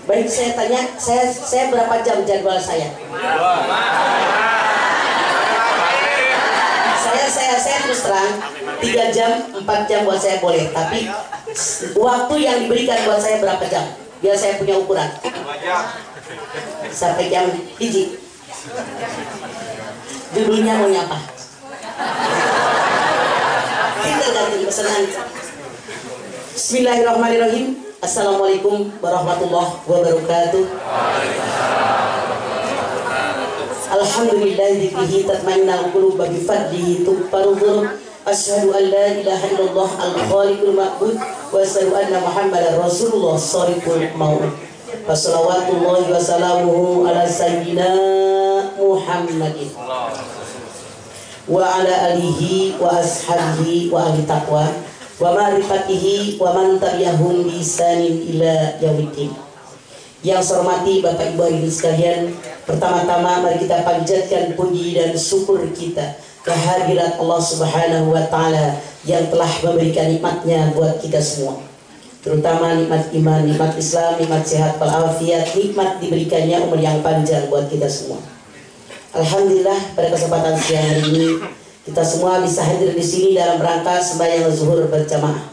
Baik, saya tanya, saya berapa jam jadwal saya? Saya terus terang 3 jam, 4 jam buat saya boleh, tapi waktu yang diberikan buat saya berapa jam? Biar saya punya ukuran. Sampai jam hiji. Judulnya mau nyapa? Kita ganti pesanan. Bismillahirrahmanirrahim. Assalamualaikum warahmatullahi wabarakatuh. Alhamdulillah dzikrihi tatma'innul qulub bi fadlihi tughfaru dzunub. Asyhadu an la ilaha illallah al-khaliqul ma'bud wa asyhadu anna Muhammadar Rasulullah shariqul maut. Wassalawatullahi wa salamuhu ala sayyidina Muhammadin wa ala alihi wa ashabihi wa ahli taqwa wa ma'rifatihi wa man tabi'ahum bi ihsanin ila yaumiddin. Yang saya hormati Bapak Ibu hadirin sekalian, pertama-tama mari kita panjatkan puji dan syukur kita kehadirat Allah Subhanahu wa taala yang telah memberikan nikmatnya buat kita semua. Terutama nikmat iman, nikmat Islam, nikmat sehat walafiat, nikmat diberikannya umur yang panjang buat kita semua. Alhamdulillah pada kesempatan siang hari ini kita semua bisa hadir di sini dalam rangka sembahyang zuhur berjamaah.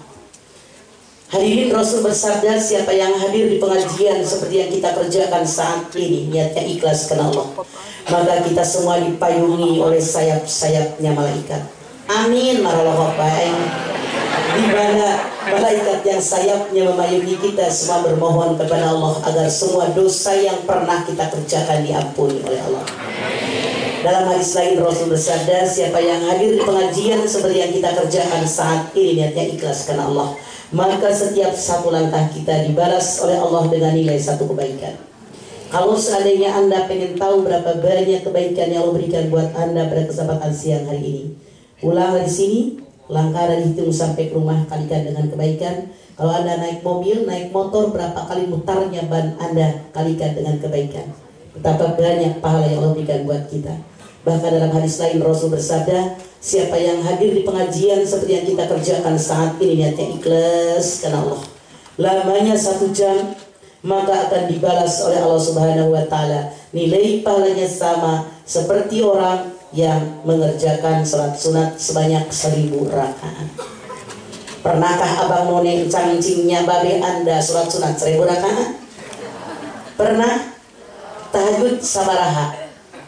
Hadirin, Rasul bersabda, siapa yang hadir di pengajian seperti yang kita kerjakan saat ini, niatnya ikhlas karena Allah, maka kita semua dipayungi oleh sayap-sayapnya malaikat. Amin marallahu baik. Di mana malaikat yang sayapnya memayungi kita semua bermohon kepada Allah agar semua dosa yang pernah kita kerjakan diampuni oleh Allah. Dalam hadis lain Rasul bersabda, siapa yang hadir di pengajian seperti yang kita kerjakan saat ini, niatnya ikhlas karena Allah, maka setiap satu langkah kita dibalas oleh Allah dengan nilai 1 kebaikan. Kalau seandainya Anda pengen tahu berapa banyak kebaikan yang Allah berikan buat Anda pada kesempatan siang hari ini, pulang dari sini, langkah dan hitung sampai ke rumah, kalikan dengan kebaikan. Kalau Anda naik mobil, naik motor, berapa kali mutarnya ban Anda, kalikan dengan kebaikan. Betapa banyak pahala yang Allah berikan buat kita. Bahkan dalam hadis lain Rasul bersabda, siapa yang hadir di pengajian seperti yang kita kerjakan saat ini, niatnya ikhlas karena Allah, lamanya 1 jam, maka akan dibalas oleh Allah Subhanahu wa taala. Nilai pahalanya sama seperti orang yang mengerjakan salat sunat sebanyak 1000 rakaat. Pernahkah abang none cangcingnya babe Anda salat sunat 1000 rakaat? Pernah? Tahajud sabaraha?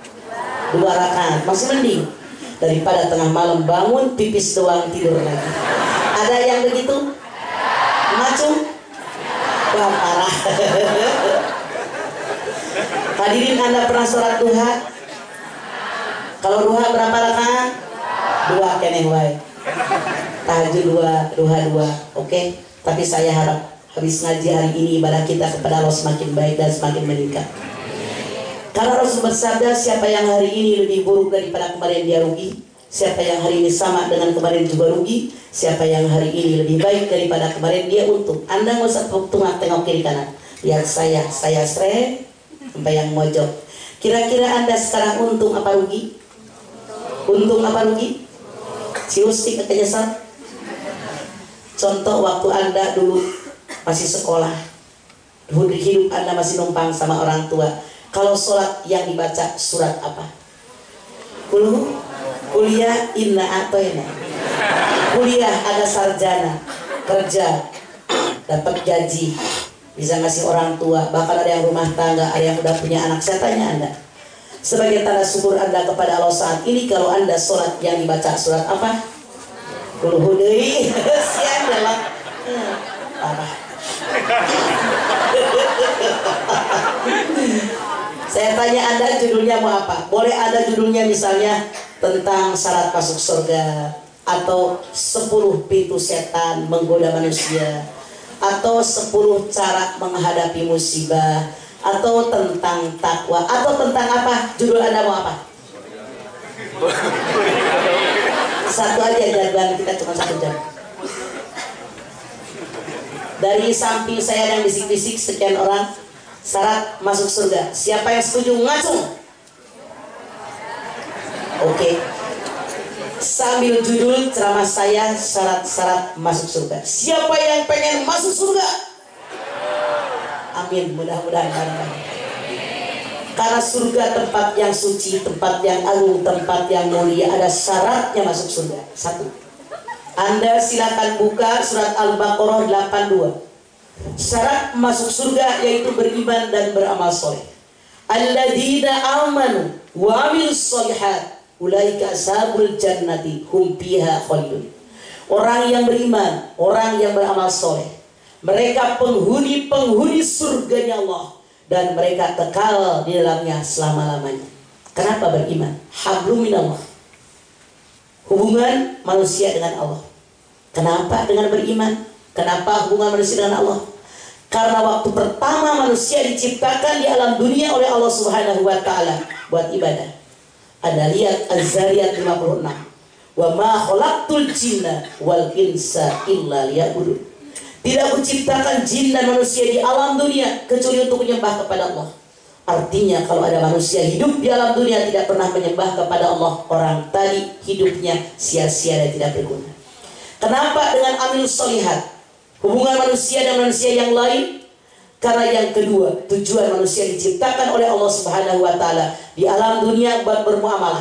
2 rakaat, masih mending daripada tengah malam bangun pipis doang tidur lagi. Ada yang begitu? Macam? Wah, parah. Hadirin, Anda pernah sholat duha? Kalau duha berapa rakaat? 2 keneh wae. Tahajud 2, duha 2. Oke? Tapi saya harap habis ngaji hari ini ibadah kita kepada Allah semakin baik dan semakin meningkat. Karena Rasul bersabda, siapa yang hari ini lebih buruk daripada kemarin dia rugi. Siapa yang hari ini sama dengan kemarin juga rugi. Siapa yang hari ini lebih baik daripada kemarin dia untung. Anda nggak usah tengok kiri kanan. Lihat saya straight sampai yang mojok. Kira-kira Anda sekarang untung apa rugi? Untung apa rugi? Ciusti katanya Sal. Contoh waktu Anda dulu masih sekolah, hidup Anda masih numpang sama orang tua. Kalau sholat yang dibaca surat apa? Kuliah inna atau ini? Kuliah ada sarjana, kerja, dapat gaji, bisa ngasih orang tua, bahkan ada yang rumah tangga, ada yang udah punya anak. Saya tanya Anda, sebagai tanda syukur Anda kepada Allah saat ini, kalau Anda sholat yang dibaca surat apa? Kulhudei, sian dalam parah. Saya tanya Anda, judulnya mau apa? Boleh ada judulnya misalnya tentang syarat masuk surga, atau 10 pintu setan menggoda manusia, atau 10 cara menghadapi musibah, atau tentang takwa, atau tentang apa? Judul Anda mau apa? Satu aja, jadwal kita cuma 1 jam. Dari samping saya yang bisik-bisik sekian orang, syarat masuk surga. Siapa yang setuju ngacung? Oke. Sambil judul ceramah saya, syarat-syarat masuk surga. Siapa yang pengen masuk surga? Amin. Mudah-mudahan bareng-bareng. Karena surga tempat yang suci, tempat yang agung, tempat yang mulia, ada syaratnya masuk surga. 1. Anda silakan buka surat Al-Baqarah 82. Syarat masuk surga yaitu beriman dan beramal soleh. Alladzina amanu wa amilus solihat ulaika ashabul jannati hum fiha khalidun. Orang yang beriman, orang yang beramal soleh, mereka penghuni surganya Allah, dan mereka kekal di dalamnya selama-lamanya. Kenapa beriman? Hablum minallah. Hubungan manusia dengan Allah. Kenapa dengan beriman? Kenapa hubungan manusia dengan Allah? Karena waktu pertama manusia diciptakan di alam dunia oleh Allah Subhanahu wa taala buat ibadah. Ada lihat Az-Zariyat 56. Wa ma khalaqtul jinna wal insa illa liya'budun. Tidak kuciptakan jin dan manusia di alam dunia kecuali untuk menyembah kepada Allah. Artinya kalau ada manusia hidup di alam dunia tidak pernah menyembah kepada Allah, orang tadi hidupnya sia-sia dan tidak berguna. Kenapa dengan amilus solihat? Hubungan manusia dan manusia yang lain. Karena yang kedua, tujuan manusia diciptakan oleh Allah Subhanahu wa taala di alam dunia buat bermuamalah,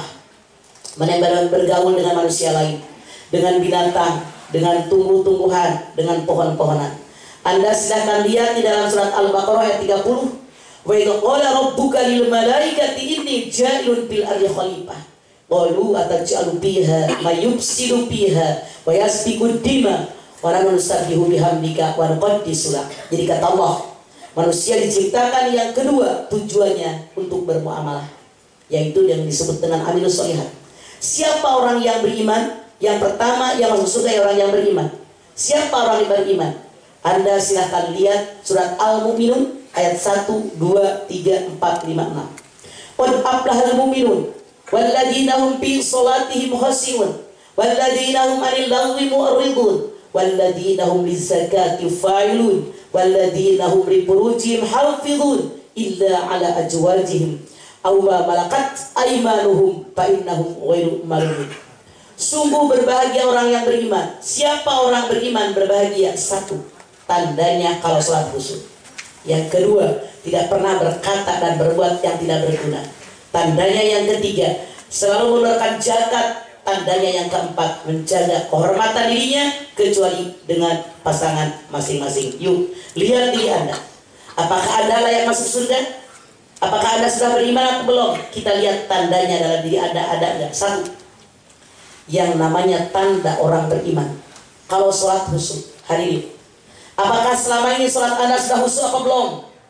bergaul dengan manusia lain, dengan binatang, dengan tumbuh-tumbuhan, dengan pohon-pohonan. Anda silakan lihat di dalam surat Al-Baqarah ayat 30. Wa idza qala rabbuka lil malaikati inni ja'ilun fil ardi khalifah. Qalu ataj'alu fiha may yufsidu fiha wa yasfiku dima wa nusabbihu bihamdika wa nuqaddisu lak. Jadi kata Allah, manusia diciptakan yang kedua tujuannya untuk bermuamalah, yaitu yang disebut dengan amilus solihat. Siapa orang yang beriman? Yang pertama yang masuk surga orang yang beriman. Siapa orang yang beriman? Anda silahkan lihat surat Al-Mu'minun ayat 1, 2, 3, 4, 5, 6. Qad aflahal mu'minun walladzina hum fi sholatihim khashi'un walladzina hum 'anil lagwi mu'ridun walladzina hum lizakati fa'ilun walladzina hum li furujihim hafizun illa 'ala azwajihim aw ma malakat aymanuhum fa innahum ghairu malumin. Sungguh berbahagia orang yang beriman. Siapa orang beriman berbahagia? 1. Tandanya kalau sholat khusyuk. Yang kedua, tidak pernah berkata dan berbuat yang tidak berguna. Tandanya yang ketiga, selalu mengeluarkan zakat. Tandanya yang keempat, menjaga kehormatan dirinya kecuali dengan pasangan masing-masing. Yuk, lihat diri Anda. Apakah Anda layak masuk surga? Apakah Anda sudah beriman atau belum? Kita lihat tandanya dalam diri Anda ada enggak? 1. Yang namanya tanda orang beriman. Kalau sholat khusyuk, hadirin, apakah selama ini sholat Anda sudah khusyuk apa belum?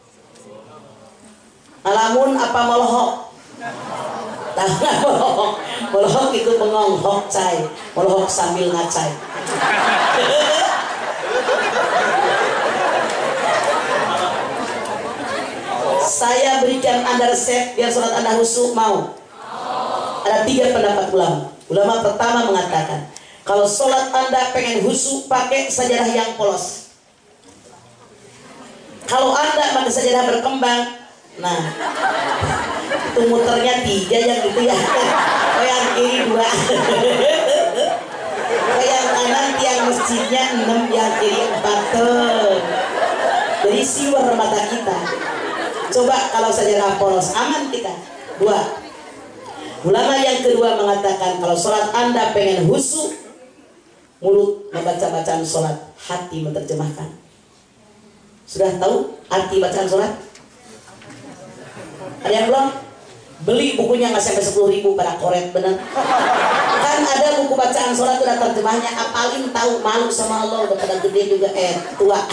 Alamun apa molohok? Molohok itu mengonghok cai, molohok sambil ngacai. Saya berikan Anda resep biar sholat Anda khusyuk, mau? Ada 3 pendapat ulama. Ulama pertama mengatakan, kalau sholat Anda pengen khusyuk, pakai sajadah yang polos. Kalau Anda pakai sajadah berkembang, nah itu muternya 3 yang gitu ya. Oh yang kiri 2. Oh yang kanan tiang masjidnya 6, yang kiri 4 tuh. Jadi siwar mata kita. Coba kalau sajadah polos, aman kita. 2. Ulama yang kedua mengatakan kalau sholat Anda pengen khusyuk, mulut membaca bacaan sholat, hati menerjemahkan. Sudah tahu arti bacaan sholat? Ada yang belum? Beli bukunya nggak sampai 10.000 pada koret bener. Kan ada buku bacaan sholat udah terjemahnya, apalin tahu, malu sama Allah udah pada gede juga tua.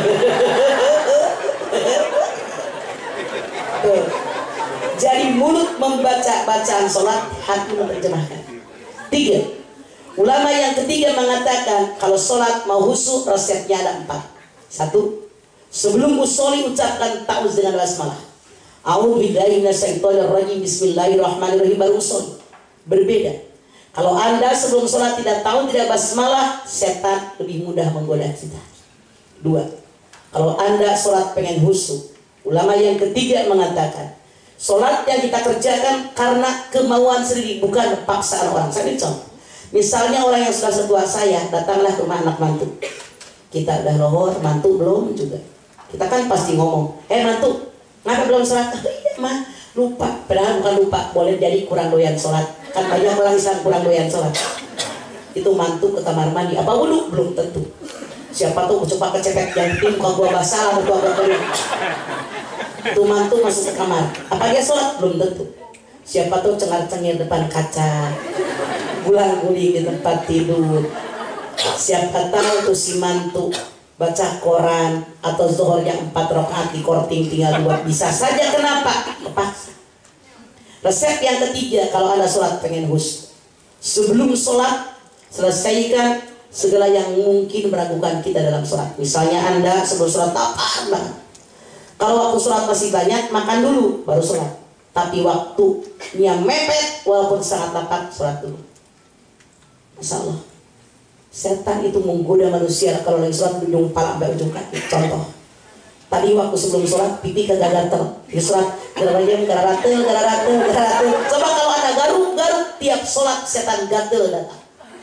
Tuh. Jadi mulut membaca bacaan sholat, hati menerjemahkan. 3. Ulama yang ketiga mengatakan kalau sholat mau khusyuk resepnya ada 4. 1. Sebelum usolli ucapkan ta'awudz dengan basmalah. A'udzubillahi minasyaitonir rajim, bismillahirrahmanirrahim, baru usolli. Berbeda. Kalau Anda sebelum sholat tidak tahu, tidak basmalah, setan lebih mudah menggoda kita. 2. Kalau Anda sholat pengen khusyuk, ulama yang ketiga mengatakan sholat yang kita kerjakan karena kemauan sendiri, bukan paksaan orang. Saya contoh, misalnya orang yang sudah setua saya datanglah ke rumah anak mantu. Kita udah rohor, mantu belum juga. Kita kan pasti ngomong, mantu, ngapa belum sholat? Iya mah, lupa. Padahal bukan lupa, boleh jadi kurang doyan sholat. Kan banyak orang Islam kurang doyan sholat. Itu mantu ke kamar mandi, apa wudhu? Belum tentu. Siapa tuh coba kecepet yang tim muka gua basah atau gua kering. Itu mantu masuk ke kamar, apa dia sholat? Belum tentu. Siapa tuh cengar-cengir depan kaca, gulang-guling di tempat tidur. Siapa tahu tuh si mantu baca koran atau zuhur yang 4 rakaat di korting tinggal 2. Bisa saja, kenapa? Kepaksa. Resep yang ketiga, kalau Anda sholat pengen husn, sebelum sholat selesaikan segala yang mungkin meragukan kita dalam sholat. Misalnya Anda sebelum sholat lapar banget. Kalau waktu sholat masih banyak, makan dulu baru sholat. Tapi waktunya mepet, walaupun sangat lapar, sholat dulu. Masya Allah, setan itu menggoda manusia kalau lagi sholat ujung kepala sampai ujung kaki. Contoh, tadi waktu sebelum sholat pipi kagak gatel, di sholat gara-ratel. Coba kalau Anda garuk tiap sholat, setan gatel datang.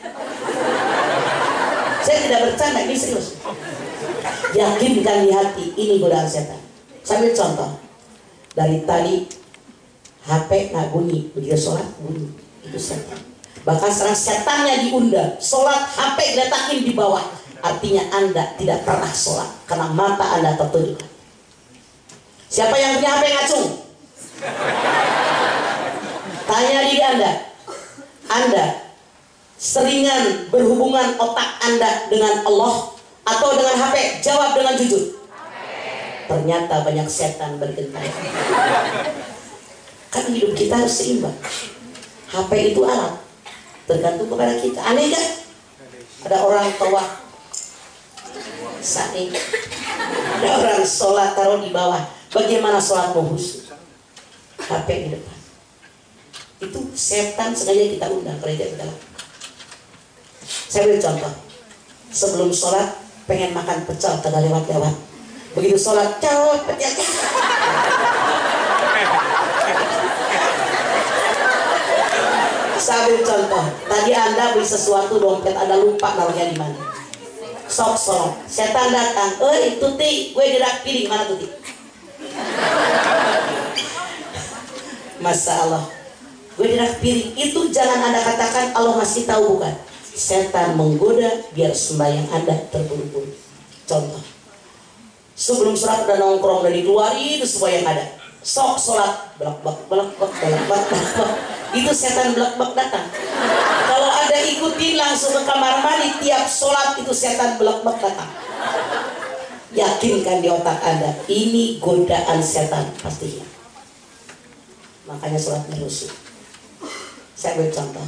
Saya tidak bercanda, ini serius. Yakinkan di hati, ini godaan setan. Sambil contoh, dari tadi HP nggak bunyi, begitu sholat bunyi, itu setan. Bahkan sekarang setannya diundang, sholat HP diletakin di bawah. Artinya Anda tidak pernah sholat karena mata Anda tertuju. Siapa yang punya HP ngacung? Tanya diri Anda seringan berhubungan otak Anda dengan Allah atau dengan HP? Jawab dengan jujur. Ternyata banyak setan bergentayangan. Kan hidup kita harus seimbang. HP itu alat, tergantung kepada kita. Aneh kan? Ada orang tua saking, ada orang sholat taruh di bawah. Bagaimana sholat husn? HP di depan. Itu setan sengaja kita undang, kerja kita lakukan. Saya beri contoh, sebelum sholat pengen makan pecel, kagak lewat-lewat. Begitu sholat, jawab pecel. Saya beri contoh, tadi Anda beli sesuatu, dompet Anda lupa naruhnya di mana. Sok sholat, setan datang, Tuti, gue gerak piring, mana Tuti? Masya Allah, gue gerak piring. Itu jangan Anda katakan Allah masih tahu, bukan. Setan menggoda biar sembahyang Anda terburu-buru. Contoh, sebelum sholat udah nongkrong dan dikeluarin itu sembahyang ada. Sok sholat, belak-bak. Itu setan belak-bak datang. Kalau ada ikutin langsung ke kamar mandi tiap sholat, itu setan belak-bak datang. Yakinkan di otak Anda, ini godaan setan pastinya. Makanya sholat merusuh. Saya beri contoh.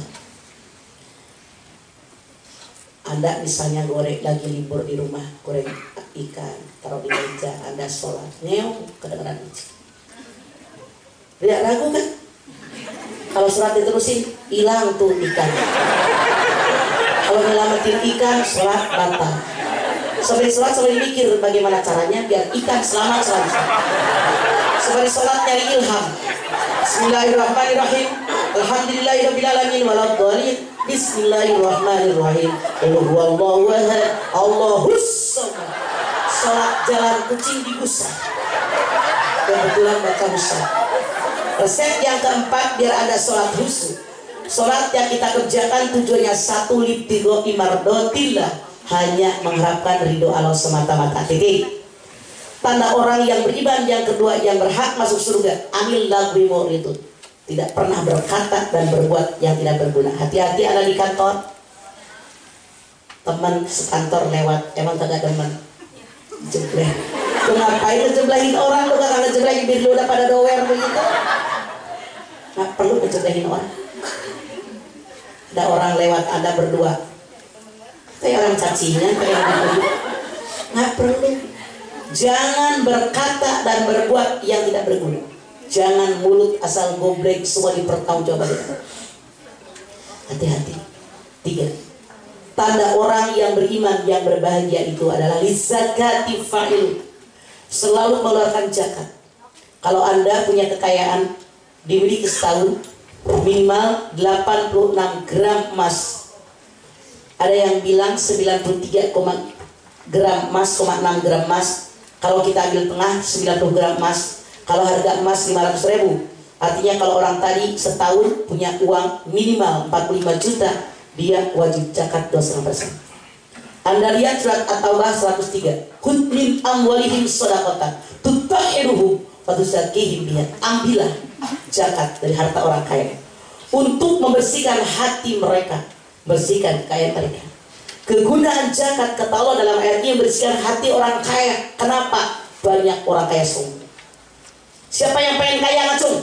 Anda misalnya lagi libur di rumah, goreng ikan, taruh di meja, Anda sholat, ngeong, kedengeran itu. Tidak ragu kan? Kalau sholat diterusin, hilang tuh ikan. Kalau nyelamatin ikan, sholat batal. Sambil sholat, sambil mikir bagaimana caranya biar ikan selamat selalu. Sambil sholat nyari ilham. Bismillahirrahmanirrahim. Alhamdulillahirrahmanirrahim. Waladhdallin. Bismillahirrahmanirrahim. Qul huwallahu ahad. Allahus samad. Salat jalan kucing digusah. Kebetulan baca husn. Resep yang keempat biar ada salat husn. Salat yang kita kerjakan tujuannya satu, libtigha'i mardatillah, hanya mengharapkan ridho Allah semata-mata. Titik. Tanda orang yang beriman yang kedua yang berhak masuk surga, anil lagwi muridun, tidak pernah berkata dan berbuat yang tidak berguna. Hati-hati Anda di kantor, teman sekantor lewat, emang kagak demen jebleh. Lu ngapain ngejeblahin orang? Lu kagak ngejeblahin biar lu udah pada dower begitu. Nggak perlu ngejeblahin orang. Ada orang lewat Anda berdua, kayak orang cacingan, kayak orang berdua. Nggak perlu. Jangan berkata dan berbuat yang tidak berguna. Jangan mulut asal goblek, semua dipertanggungjawabkan. Hati-hati. 3. Tanda orang yang beriman yang berbahagia itu adalah lizakati fa'il, selalu mengeluarkan zakat. Kalau Anda punya kekayaan, dimiliki setahun minimal 86 gram emas. Ada yang bilang 93 gram emas, 6 gram emas. Kalau kita ambil tengah 90 gram emas, kalau harga emas 500.000, artinya kalau orang tadi setahun punya uang minimal 45 juta, dia wajib zakat 2,5%. Anda lihat surat At-Taubah 103. Khudh min amwalihim shadaqatan tutahhiruhum wa tuzakkihim biha. Ambillah zakat dari harta orang kaya untuk membersihkan hati mereka, bersihkan kekayaan mereka. Kegunaan zakat kata Allah dalam ayat ini membersihkan hati orang kaya. Kenapa? Banyak orang kaya sombong. Siapa yang pengen kaya ngacung?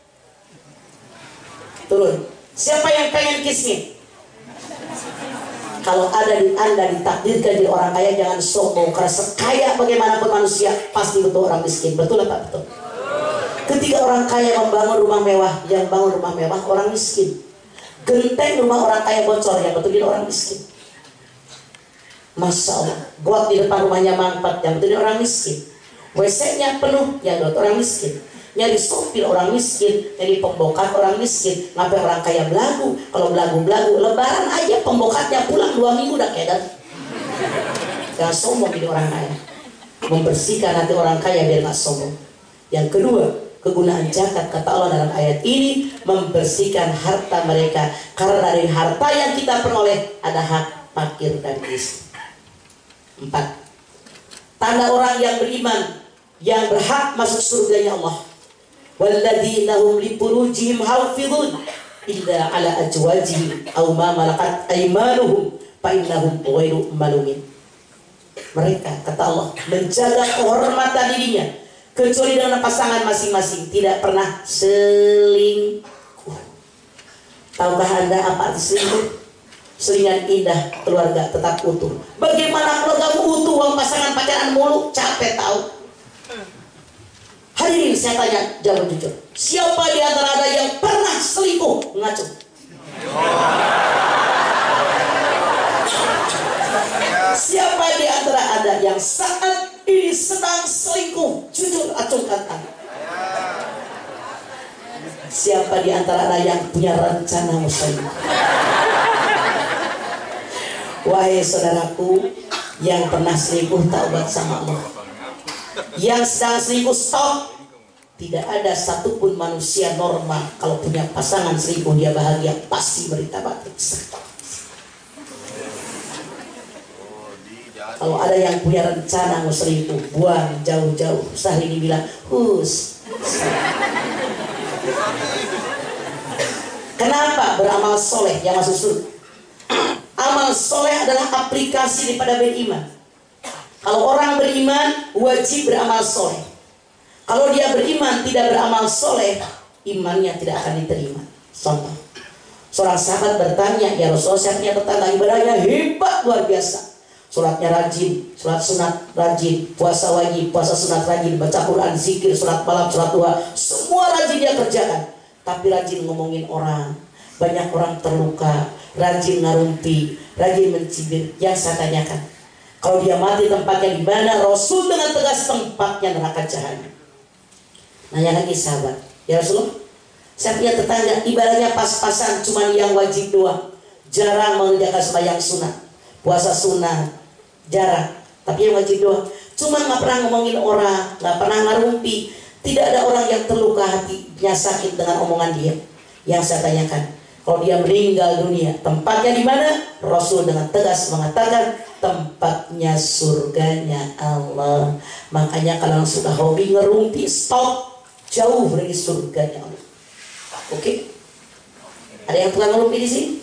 Turun. Siapa yang pengen kismin? Kalau ada di Anda ditakdirkan jadi orang kaya, jangan sombong. Karena sekaya bagaimanapun manusia pasti butuh orang miskin. Betul apa betul? Ketika orang kaya membangun rumah mewah, yang bangun rumah mewah orang miskin. Genteng rumah orang kaya bocor, yang betul dia orang miskin. Masya Allah, got di depan rumahnya mangkat, yang betul dia orang miskin. WC-nya penuh, yang betul orang miskin. Nyari sopir orang miskin, nyari pembokat orang miskin. Ngapain orang kaya belagu? Kalau belagu lebaran aja pembokatnya pulang 2 minggu udah kedan. Jangan sombong jadi orang kaya. Membersihkan hati orang kaya biar gak sombong. Yang kedua, kegunaan zakat kata Allah dalam ayat ini membersihkan harta mereka. Karena dari harta yang kita peroleh ada hak fakir dan miskin. 4. Tanda orang yang beriman yang berhak masuk surganya Allah. Walladzina hum li furujihim hafizun illa ala azwajihim aw ma malakat aymanuhum fa innahum ghairu malumin. Mereka kata Allah menjaga kehormatan dirinya kecuali dengan pasangan masing-masing, tidak pernah selingkuh. Tahukah Anda apa arti selingkuh? Selingan indah keluarga tetap utuh. Bagaimana keluarga utuh uang pasangan pacaran mulu? Capek tahu. Hadirin saya tanya, jawab jujur. Siapa di antara Anda yang pernah selingkuh? Ngaco. Siapa di antara Anda yang saat ini sedang selingkuh? Jujur, acungkan tangan. Siapa di antara Anda yang punya rencana mau selingkuh? Wahai saudaraku yang pernah selingkuh, taubat sama Allah. Yang sedang selingkuh, stop. Tidak ada satupun manusia normal kalau punya pasangan selingkuh dia bahagia, pasti berita batik. Kalau ada yang punya rencana mau selingkuh, buang jauh-jauh. Sehari ini bilang, Kenapa? Beramal soleh yang masuk surga. Amal soleh adalah aplikasi daripada beriman. Kalau orang beriman wajib beramal soleh. Kalau dia beriman tidak beramal soleh, imannya tidak akan diterima. Contoh, seorang sahabat bertanya, ya Rasulullah, saya punya tetangga ibadahnya hebat luar biasa. Sholatnya rajin, sholat sunat rajin, puasa wajib, puasa sunat rajin, baca Quran, zikir, sholat malam, sholat duha, semua rajin dia kerjakan. Tapi rajin ngomongin orang, banyak orang terluka, rajin ngarumpi, rajin mencibir. Yang saya tanyakan, kalau dia mati tempatnya di mana? Rasul dengan tegas tempatnya neraka jahanam. Nanya lagi sahabat, ya Rasulullah, saya punya tetangga ibadahnya pas-pasan, cuma yang wajib doang, jarang mengerjakan sembahyang sunat, puasa sunat, jarang, tapi yang wajib doang. Cuma nggak pernah ngomongin orang, nggak pernah ngarumpi, tidak ada orang yang terluka hatinya sakit dengan omongan dia. Yang saya tanyakan, kalau dia meninggal dunia, tempatnya di mana? Rasul dengan tegas mengatakan tempatnya surganya Allah. Makanya kalau sudah hobi ngerumpi, stop, jauh dari surganya Allah. Oke? Ada yang tukang ngerumpi di sini?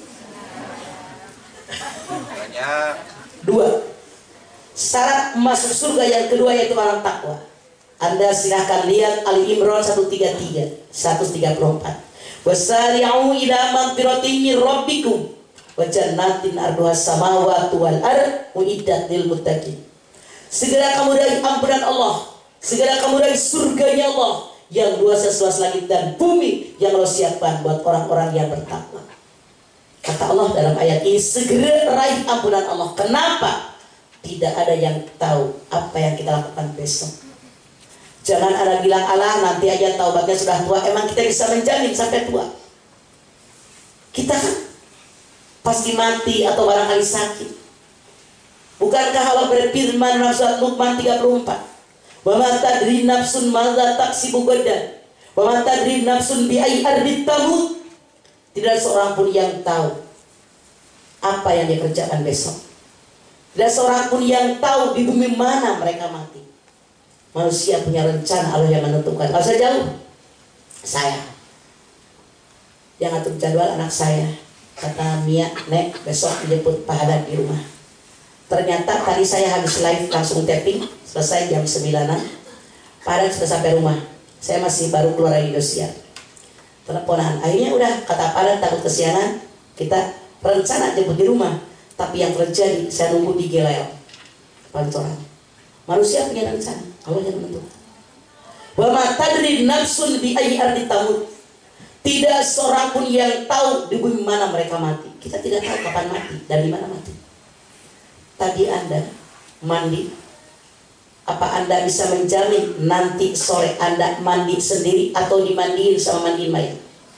Dua, syarat masuk surga yang kedua yaitu orang takwa. Anda silahkan lihat Ali Imran 134. Wasari'u ila magfiratin min rabbikum wa jannatin arduhas samawati wal ard uiddat lil muttaqin. Segera kamu dari ampunan Allah, segera kamu dari surganya Allah yang luasnya seluas langit dan bumi, yang Allah siapkan buat orang-orang yang bertakwa. Kata Allah dalam ayat ini, segera raih ampunan Allah. Kenapa? Tidak ada yang tahu apa yang kita lakukan besok. Jangan ada bilang, alah nanti aja taubatnya sudah tua. Emang kita bisa menjamin sampai tua? Kita kan pasti mati atau barangkali sakit. Bukankah Allah berfirman dalam surat Luqman 34, Wa ma tadri nafsun madza taksibu gadan. Wa ma tadri nafsun bi ayyi ardin tamut. Tidak seorang pun yang tahu apa yang dia kerjakan besok. Tidak seorang pun yang tahu di bumi mana mereka mati. Manusia punya rencana, Allah yang menentukan. Kalau saya jauh, saya yang atur jadwal anak saya. Kata Mia, Nek, besok menjemput Pak Haddad di rumah. Ternyata tadi saya habis live langsung tapping, selesai jam 9-an. Pak Haddad sudah sampai rumah. Saya masih baru keluar dari Indonesia. Teleponan, akhirnya udah kata Pak Haddad takut kesiangan, kita rencana jemput di rumah. Tapi yang terjadi, saya nunggu di Gelel Pancoran. Manusia punya rencana, Allah yang menentukan. Wa ma tadri nafsun bi ayyi ardin tamut. Tidak seorang pun yang tahu di bumi mana mereka mati. Kita tidak tahu kapan mati dan di mana mati. Tadi Anda mandi, apa Anda bisa menjamin nanti sore Anda mandi sendiri atau dimandiin sama mandiin mayat?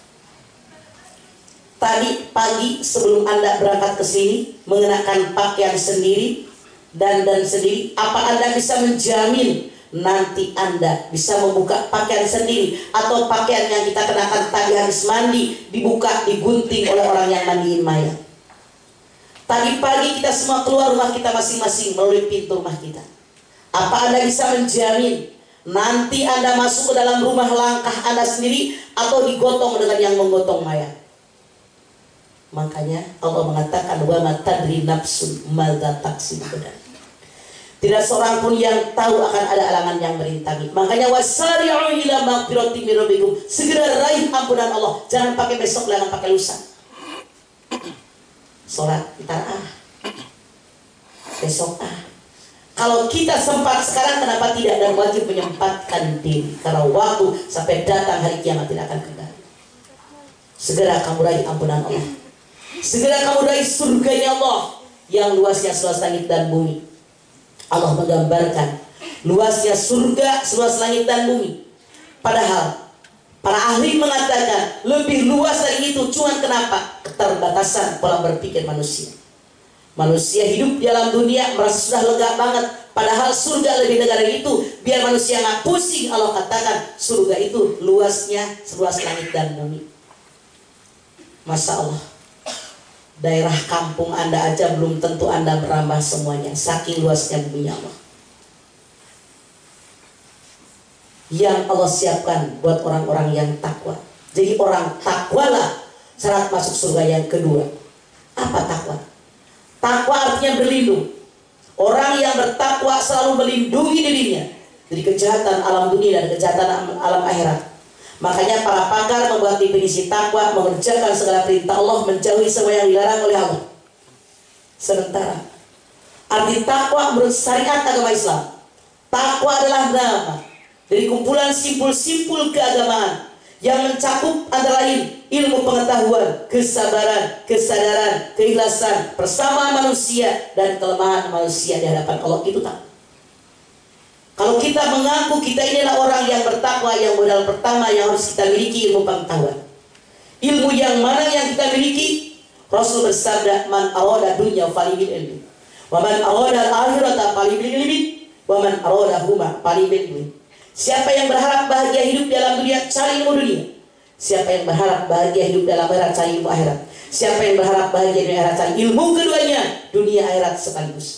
Tadi pagi sebelum Anda berangkat ke sini mengenakan pakaian sendiri, dandan sendiri, apa Anda bisa menjamin nanti Anda bisa membuka pakaian sendiri atau pakaian yang kita kenakan tadi habis mandi dibuka, digunting oleh orang yang mandiin mayat? Tadi pagi kita semua keluar rumah kita masing-masing melalui pintu rumah kita. Apa Anda bisa menjamin nanti Anda masuk ke dalam rumah langkah Anda sendiri atau digotong dengan yang menggotong mayat? Makanya Allah mengatakan wa ma tadri nafsun madza taksibu gadan. Tidak seorang pun yang tahu akan ada alangan yang merintangi. Makanya wasari'u ila maghfiratin min rabbikum. Segera raih ampunan Allah. Jangan pakai besok, jangan pakai lusa. Salat ntar besok Kalau kita sempat sekarang, kenapa tidak? Dan wajib menyempatkan diri. Karena waktu sampai datang hari kiamat tidak akan kembali. Segera kamu raih ampunan Allah. Segera kamu raih surganya Allah yang luasnya seluas langit dan bumi. Allah menggambarkan luasnya surga seluas langit dan bumi. Padahal para ahli mengatakan lebih luas dari itu. Cuman kenapa? Keterbatasan pola berpikir manusia. Manusia hidup di alam dunia merasa sudah lega banget. Padahal surga lebih lega dari itu. Biar manusia nggak pusing, Allah katakan surga itu luasnya seluas langit dan bumi. Masya Allah, daerah kampung Anda aja belum tentu Anda merambah semuanya, saking luasnya bumi Allah yang Allah siapkan buat orang-orang yang takwa. Jadi orang takwalah syarat masuk surga yang kedua. Apa takwa? Takwa artinya berlindung. Orang yang bertakwa selalu melindungi dirinya dari kejahatan alam dunia dan kejahatan alam akhirat. Makanya para pakar membuat definisi takwa, mengerjakan segala perintah Allah, menjauhi semua yang dilarang oleh Allah. Sementara arti takwa menurut syariat agama Islam, takwa adalah nama dari kumpulan simpul-simpul keagamaan yang mencakup antara lain ilmu pengetahuan, kesabaran, kesadaran, keikhlasan, persamaan manusia dan kelemahan manusia di hadapan Allah. Itu takwa. Kalau kita mengaku kita inilah orang yang bertakwa, yang modal pertama yang harus kita miliki ilmu pengetahuan. Ilmu yang mana yang kita miliki? Rasul bersabda, man arada dunya falibil ilmi, wa man arada al-akhirata falibil ilmi, wa man arada huma falibil ilmi. Siapa yang berharap bahagia hidup dalam dunia, cari ilmu dunia. Siapa yang berharap bahagia hidup dalam akhirat, cari ilmu akhirat. Siapa yang berharap bahagia di akhirat, cari ilmu keduanya, dunia akhirat sekaligus.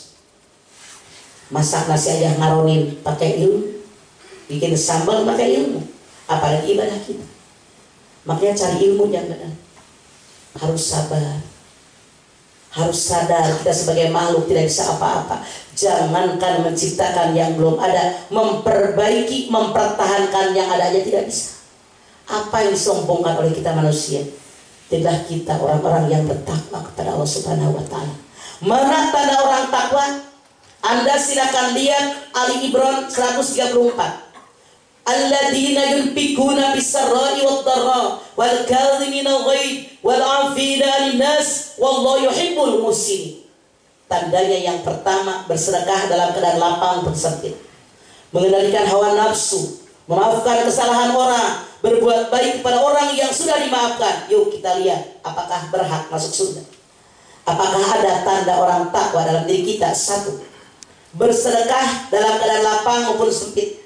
Masak nasi aja ngaronin pakai ilmu, bikin sambal pakai ilmu, apalagi ibadah kita. Makanya cari ilmu yang benar. Harus sabar, harus sadar kita sebagai makhluk tidak bisa apa-apa. Jangankan menciptakan yang belum ada, memperbaiki, mempertahankan yang ada aja tidak bisa. Apa yang disombongkan oleh kita manusia? Tidak kita orang-orang yang bertakwa kepada Allah Subhanahu wa Ta'ala. Mana tanda orang takwa? Anda silakan lihat Ali Imran 134. Alladzina yunfikuna bis-sarra'i wad-dharra wal kadhimina al-ghaidh wal 'afina 'anil nas wallahu yuhibbul muhsinin. Tandanya yang pertama, bersedekah dalam keadaan lapang bersempit, mengendalikan hawa nafsu, memaafkan kesalahan orang, berbuat baik kepada orang yang sudah dimaafkan. Yuk kita lihat apakah berhak masuk surga. Apakah ada tanda orang takwa dalam diri kita? Satu, bersedekah dalam keadaan lapang maupun sempit.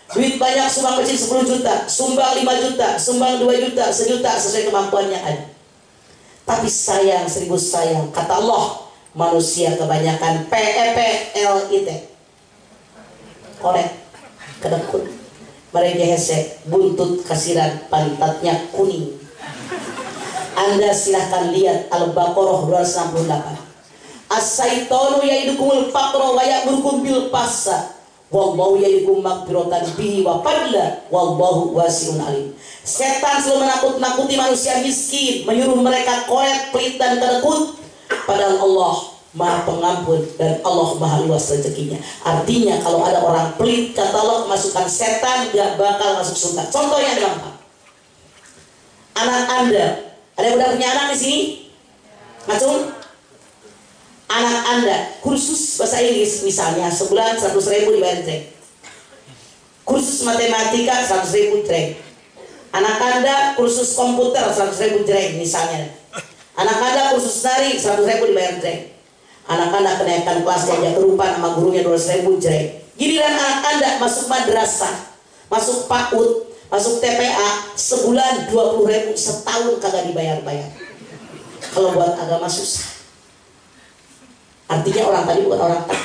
Duit banyak, sumbang masjid 10 juta, sumbang 5 juta, sumbang 2 juta, 1 juta, sesuai kemampuannya ada. Tapi sayang, seribu sayang, kata Allah, manusia kebanyakan PEPLIT, korek, kedekut, mereka hesek, buntut kasiran, pantatnya kuning. Anda silahkan lihat Al-Baqarah 268. As-syaitanu ya'idukumul faqra wa ya'murukum bil fahsya wallahu ya'idukum maghfiratan bihi wa fadla wallahu wasi'un alim. Setan selalu menakut-nakuti manusia miskin, menyuruh mereka korek, pelit dan kedekut, padahal Allah Maha Pengampun dan Allah Maha luas rezekinya. Artinya kalau ada orang pelit, kata Allah, kemasukan setan gak bakal masuk surga. Contoh yang gampang. Anak Anda, ada yang udah punya anak di sini? Macam anak Anda kursus bahasa Inggris misalnya sebulan 100.000 dibayar trek. Kursus matematika 100.000 trek. Anak Anda kursus komputer 100.000 trek misalnya. Anak Anda kursus nari 100.000 dibayar trek. Anak Anda kenaikan kelas diajak kerupan sama gurunya 200.000 trek. Giliran anak Anda masuk madrasah, masuk PAUD, masuk TPA sebulan 20.000, setahun kagak dibayar-bayar. Kalau buat agama susah. Artinya orang tadi bukan orang tak.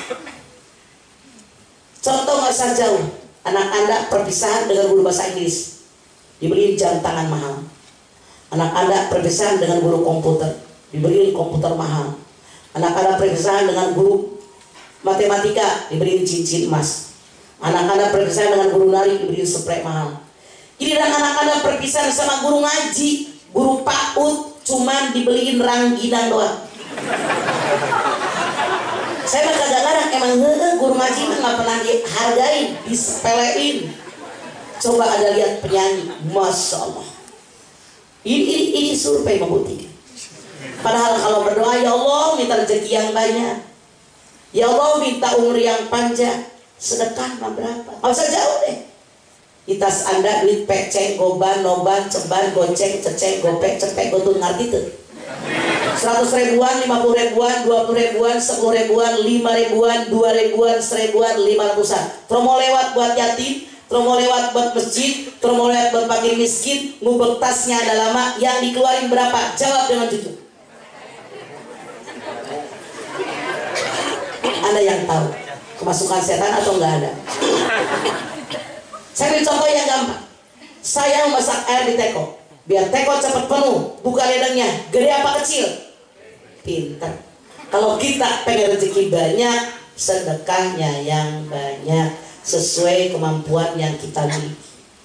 Contoh nggak usah jauh. Anak Anda perpisahan dengan guru bahasa Inggris, dibeliin jam tangan mahal. Anak Anda perpisahan dengan guru komputer, dibeliin komputer mahal. Anak Anda perpisahan dengan guru matematika, dibeliin cincin emas. Anak Anda perpisahan dengan guru nari, dibeliin spray mahal. Giliran anak Anda perpisahan sama guru ngaji, guru PAUD, cuman dibeliin rangginang doang. Saya mah kadang-kadang emang guru ngaji mah nggak pernah dihargain, disepelein. Coba ada lihat penyanyi, masya Allah. Ini survei membuktikan. Padahal kalau berdoa, ya Allah minta rezeki yang banyak, ya Allah minta umur yang panjang, sedekah mah berapa? Nggak usah jauh deh. Di tas Anda duit peceng, goban, noban, ceban, goceng, ceceng, gopek, cepek, gotun, ngerti tuh? 100.000-an, 50.000-an, 20.000-an, 10.000-an, 5.000-an, 2.000-an, 1.000-an, 500-an. Promo lewat buat yatim, promo lewat buat masjid, promo lewat buat fakir miskin. Ngubek tasnya ada lama, yang dikeluarin berapa? Jawab dengan jujur. Anda yang tahu kemasukan setan atau enggak ada. Saya beri contoh yang gampang. Saya masak air di teko, biar teko cepat penuh, buka ledengnya. Gede apa kecil? Pintar. Kalau kita pengen rezeki banyak, sedekahnya yang banyak sesuai kemampuan yang kita miliki.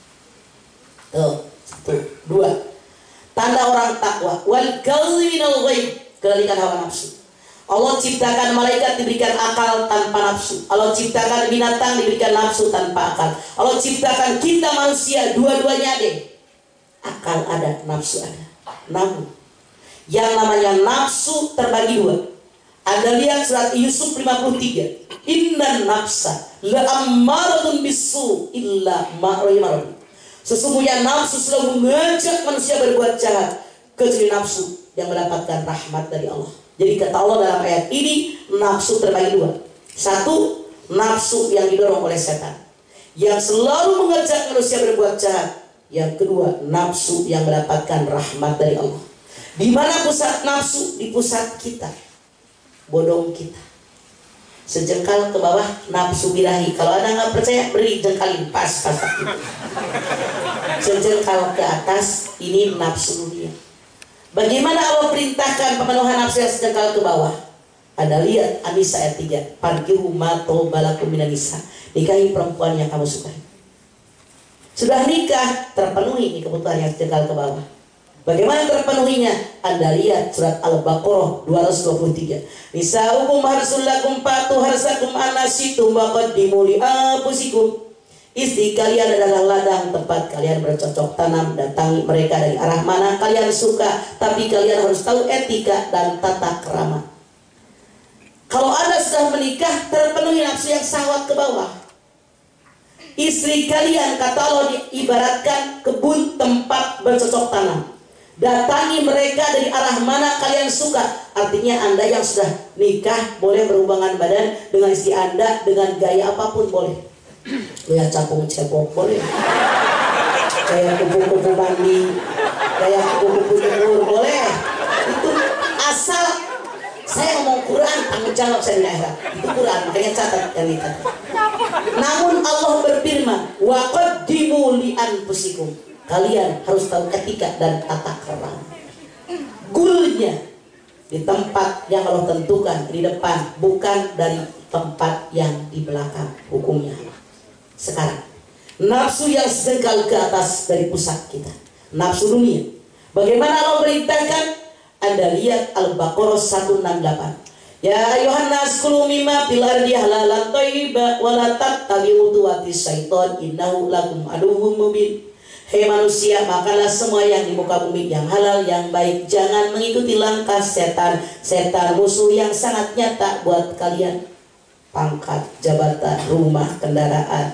Tuh, 1, 2. Tanda orang takwa. Wal kadhiminal ghaib, kendalikan hawa nafsu. Allah ciptakan malaikat diberikan akal tanpa nafsu. Allah ciptakan binatang diberikan nafsu tanpa akal. Allah ciptakan kita manusia dua-duanya ada. Akal ada, nafsu ada. Namun yang namanya nafsu terbagi dua. Anda lihat surat Yusuf 53. Innan nafsa la'ammaratun bisu illa ma'raymarun. Sesungguhnya nafsu selalu mengajak manusia berbuat jahat, kecuali nafsu yang mendapatkan rahmat dari Allah. Jadi kata Allah dalam ayat ini, nafsu terbagi dua. Satu, nafsu yang didorong oleh setan, yang selalu mengajak manusia berbuat jahat. Yang kedua, nafsu yang mendapatkan rahmat dari Allah. Di mana pusat nafsu? Di pusat kita, bodong kita. Sejengkal ke bawah nafsu birahi. Kalau Anda nggak percaya, beri jengkalin pas. Sejengkal ke atas, ini nafsu dunia. Bagaimana Allah perintahkan pemenuhan nafsu yang sejengkal ke bawah? Anda lihat An-Nisa ayat 3. Pargiru mato balakum minan nisa. Nikahi perempuan yang kamu sukai. Sudah nikah, terpenuhi nih kebutuhan yang sejengkal ke bawah. Bagaimana terpenuhinya? Anda lihat surat Al-Baqarah 223. Nisa'ukum harsul lakum fatu harsakum anasitum wa qaddimu li anfusikum. Istri kalian adalah ladang tempat kalian bercocok tanam. Datangi mereka dari arah mana kalian suka, tapi kalian harus tahu etika dan tata krama. Kalau Anda sudah menikah, terpenuhi nafsu yang syahwat ke bawah. Istri kalian, kata Allah, diibaratkan kebun tempat bercocok tanam. Datangi mereka dari arah mana kalian suka. Artinya Anda yang sudah nikah boleh berhubungan badan dengan istri Anda dengan gaya apapun boleh. Lihat capung cebok boleh, kayak kupu-kupu mandi, kayak kupu-kupu nyebur boleh. Itu asal saya ngomong Quran, tanggung jawab saya di akhirat. Itu Quran, makanya catat yang itu. Namun Allah berfirman, wa qaddimu li anfusikum. Kalian harus tahu etika dan tata krama. Gulnya di tempat yang Allah tentukan di depan, bukan dari tempat yang di belakang. Hukumnya sekarang nafsu yang sejengkal ke atas dari pusat kita, nafsu dunia. Bagaimana Allah perintahkan? Anda lihat Al-Baqarah 168. Ya ayuhan nas kulu mimma fil ardi halalan thayyiban wa la tattabi'u khutuwatis syaitan innahu lakum aduwwum mubin. Hei manusia, makanlah semua yang di muka bumi yang halal, yang baik. Jangan mengikuti langkah setan. Setan musuh yang sangat nyata buat kalian. Pangkat, jabatan, rumah, kendaraan,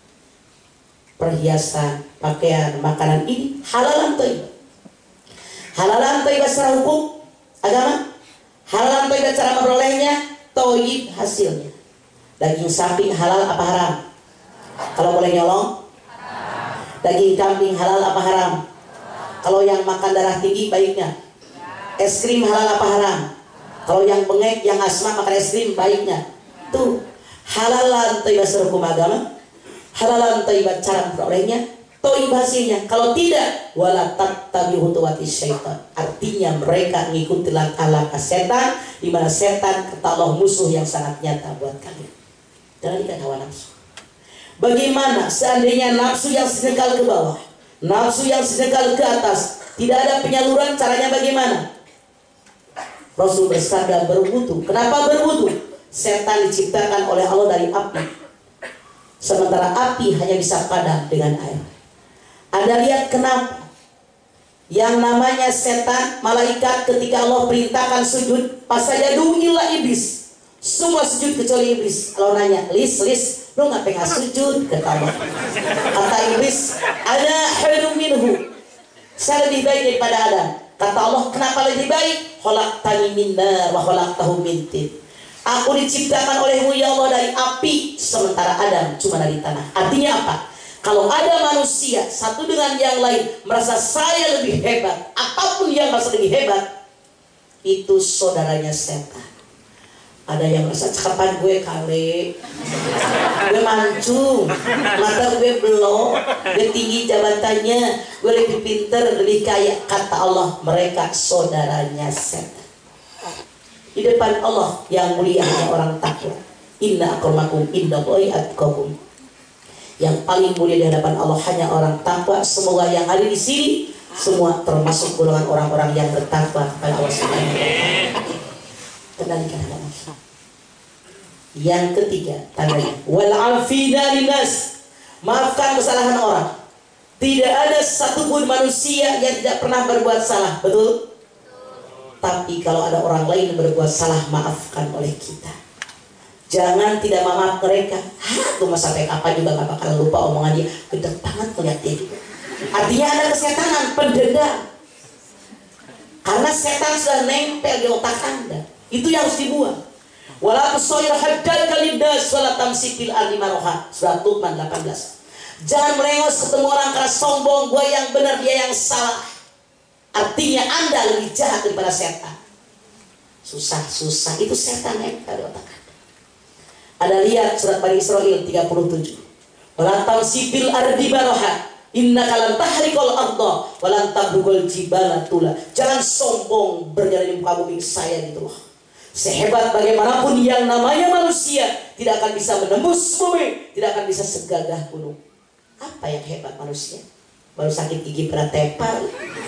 perhiasan, pakaian, makanan ini halalan thayyibah. Halalan thayyibah secara hukum agama, halalan thayyibah cara memperolehnya, thayyib hasilnya. Daging sapi halal apa haram? Kalau boleh nyolong? Daging kambing halal apa haram? Kalau yang makan darah tinggi baiknya. Es krim halal apa haram? Kalau yang bengek, yang asma makan es krim baiknya. Tuh halalan thayyibah secara hukum agama, halalan thayyibah cara memperolehnya, thayyib hasilnya. Kalau tidak, wala tattabi'u khutuwatis syaitan. Artinya mereka mengikuti langkah-langkah setan, di mana setan kata Allah musuh yang sangat nyata buat kalian. Jangan ikat hawa nafsu. Bagaimana seandainya nafsu yang sejengkal ke bawah, nafsu yang sejengkal ke atas, tidak ada penyaluran, caranya bagaimana? Rasul bersabda berwudu. Kenapa berwudu? Setan diciptakan oleh Allah dari api, sementara api hanya bisa padam dengan air. Anda lihat kenapa yang namanya setan, malaikat ketika Allah perintahkan sujud, pasajadu illa iblis, semua sujud kecuali iblis. Allah nanya, lis, lu ngapain sujud? Kata Allah. Kata iblis, ana khairum minhu, saya lebih baik daripada Adam. Kata Allah, kenapa lebih baik? Khalaqtani min nar wa khalaqtahu min tin. Aku diciptakan olehmu ya Allah dari api, sementara Adam cuma dari tanah. Artinya apa? Kalau ada manusia satu dengan yang lain merasa saya lebih hebat, apapun yang merasa lebih hebat, itu saudaranya setan. Ada yang merasa cakapan gue kali, gue mancung, mata gue belok, gue tinggi jabatannya, gue lebih pinter, lebih kaya. Kata Allah, mereka saudaranya setan. Di depan Allah yang mulia hanya orang takwa. Inna akramakum indallahi atqakum. Yang paling mulia di hadapan Allah hanya orang takwa. Semua yang ada di sini semua termasuk golongan orang-orang yang bertakwa kepada Allah Subhanahu wa taala. Kendalikan hawa nafsu. Yang ketiga, tandanya wal afina linnas. Maafkan kesalahan orang. Tidak ada satupun manusia yang tidak pernah berbuat salah, betul? Tapi kalau ada orang lain yang berbuat salah, maafkan oleh kita. Jangan tidak maaf mereka. Tuh masa sampai kapan juga gak bakal lupa omongan dia. Gede banget melihat dia juga. Artinya ada kesetanan, pendendam. Karena setan sudah nempel di otak Anda. Itu yang harus dibuang. Wala tusayyir haddal kalidas wala tamsi fil ardi maraha. Surah Luqman 18. Jangan melengos ketemu orang karena sombong, gua yang benar dia yang salah. Artinya Anda lebih jahat daripada setan. Susah-susah itu setan nempel di otak Anda. Ada lihat surat Bani Israil 37. Wala tamsi fil ardi maraha. Innaka lan tahriqal arda wa lan tabrugul jibala tula. Jangan sombong berjalan di muka bumi saya gitu loh. Sehebat bagaimanapun yang namanya manusia tidak akan bisa menembus bumi, tidak akan bisa segagah gunung. Apa yang hebat manusia? Baru sakit gigi pernah tepar.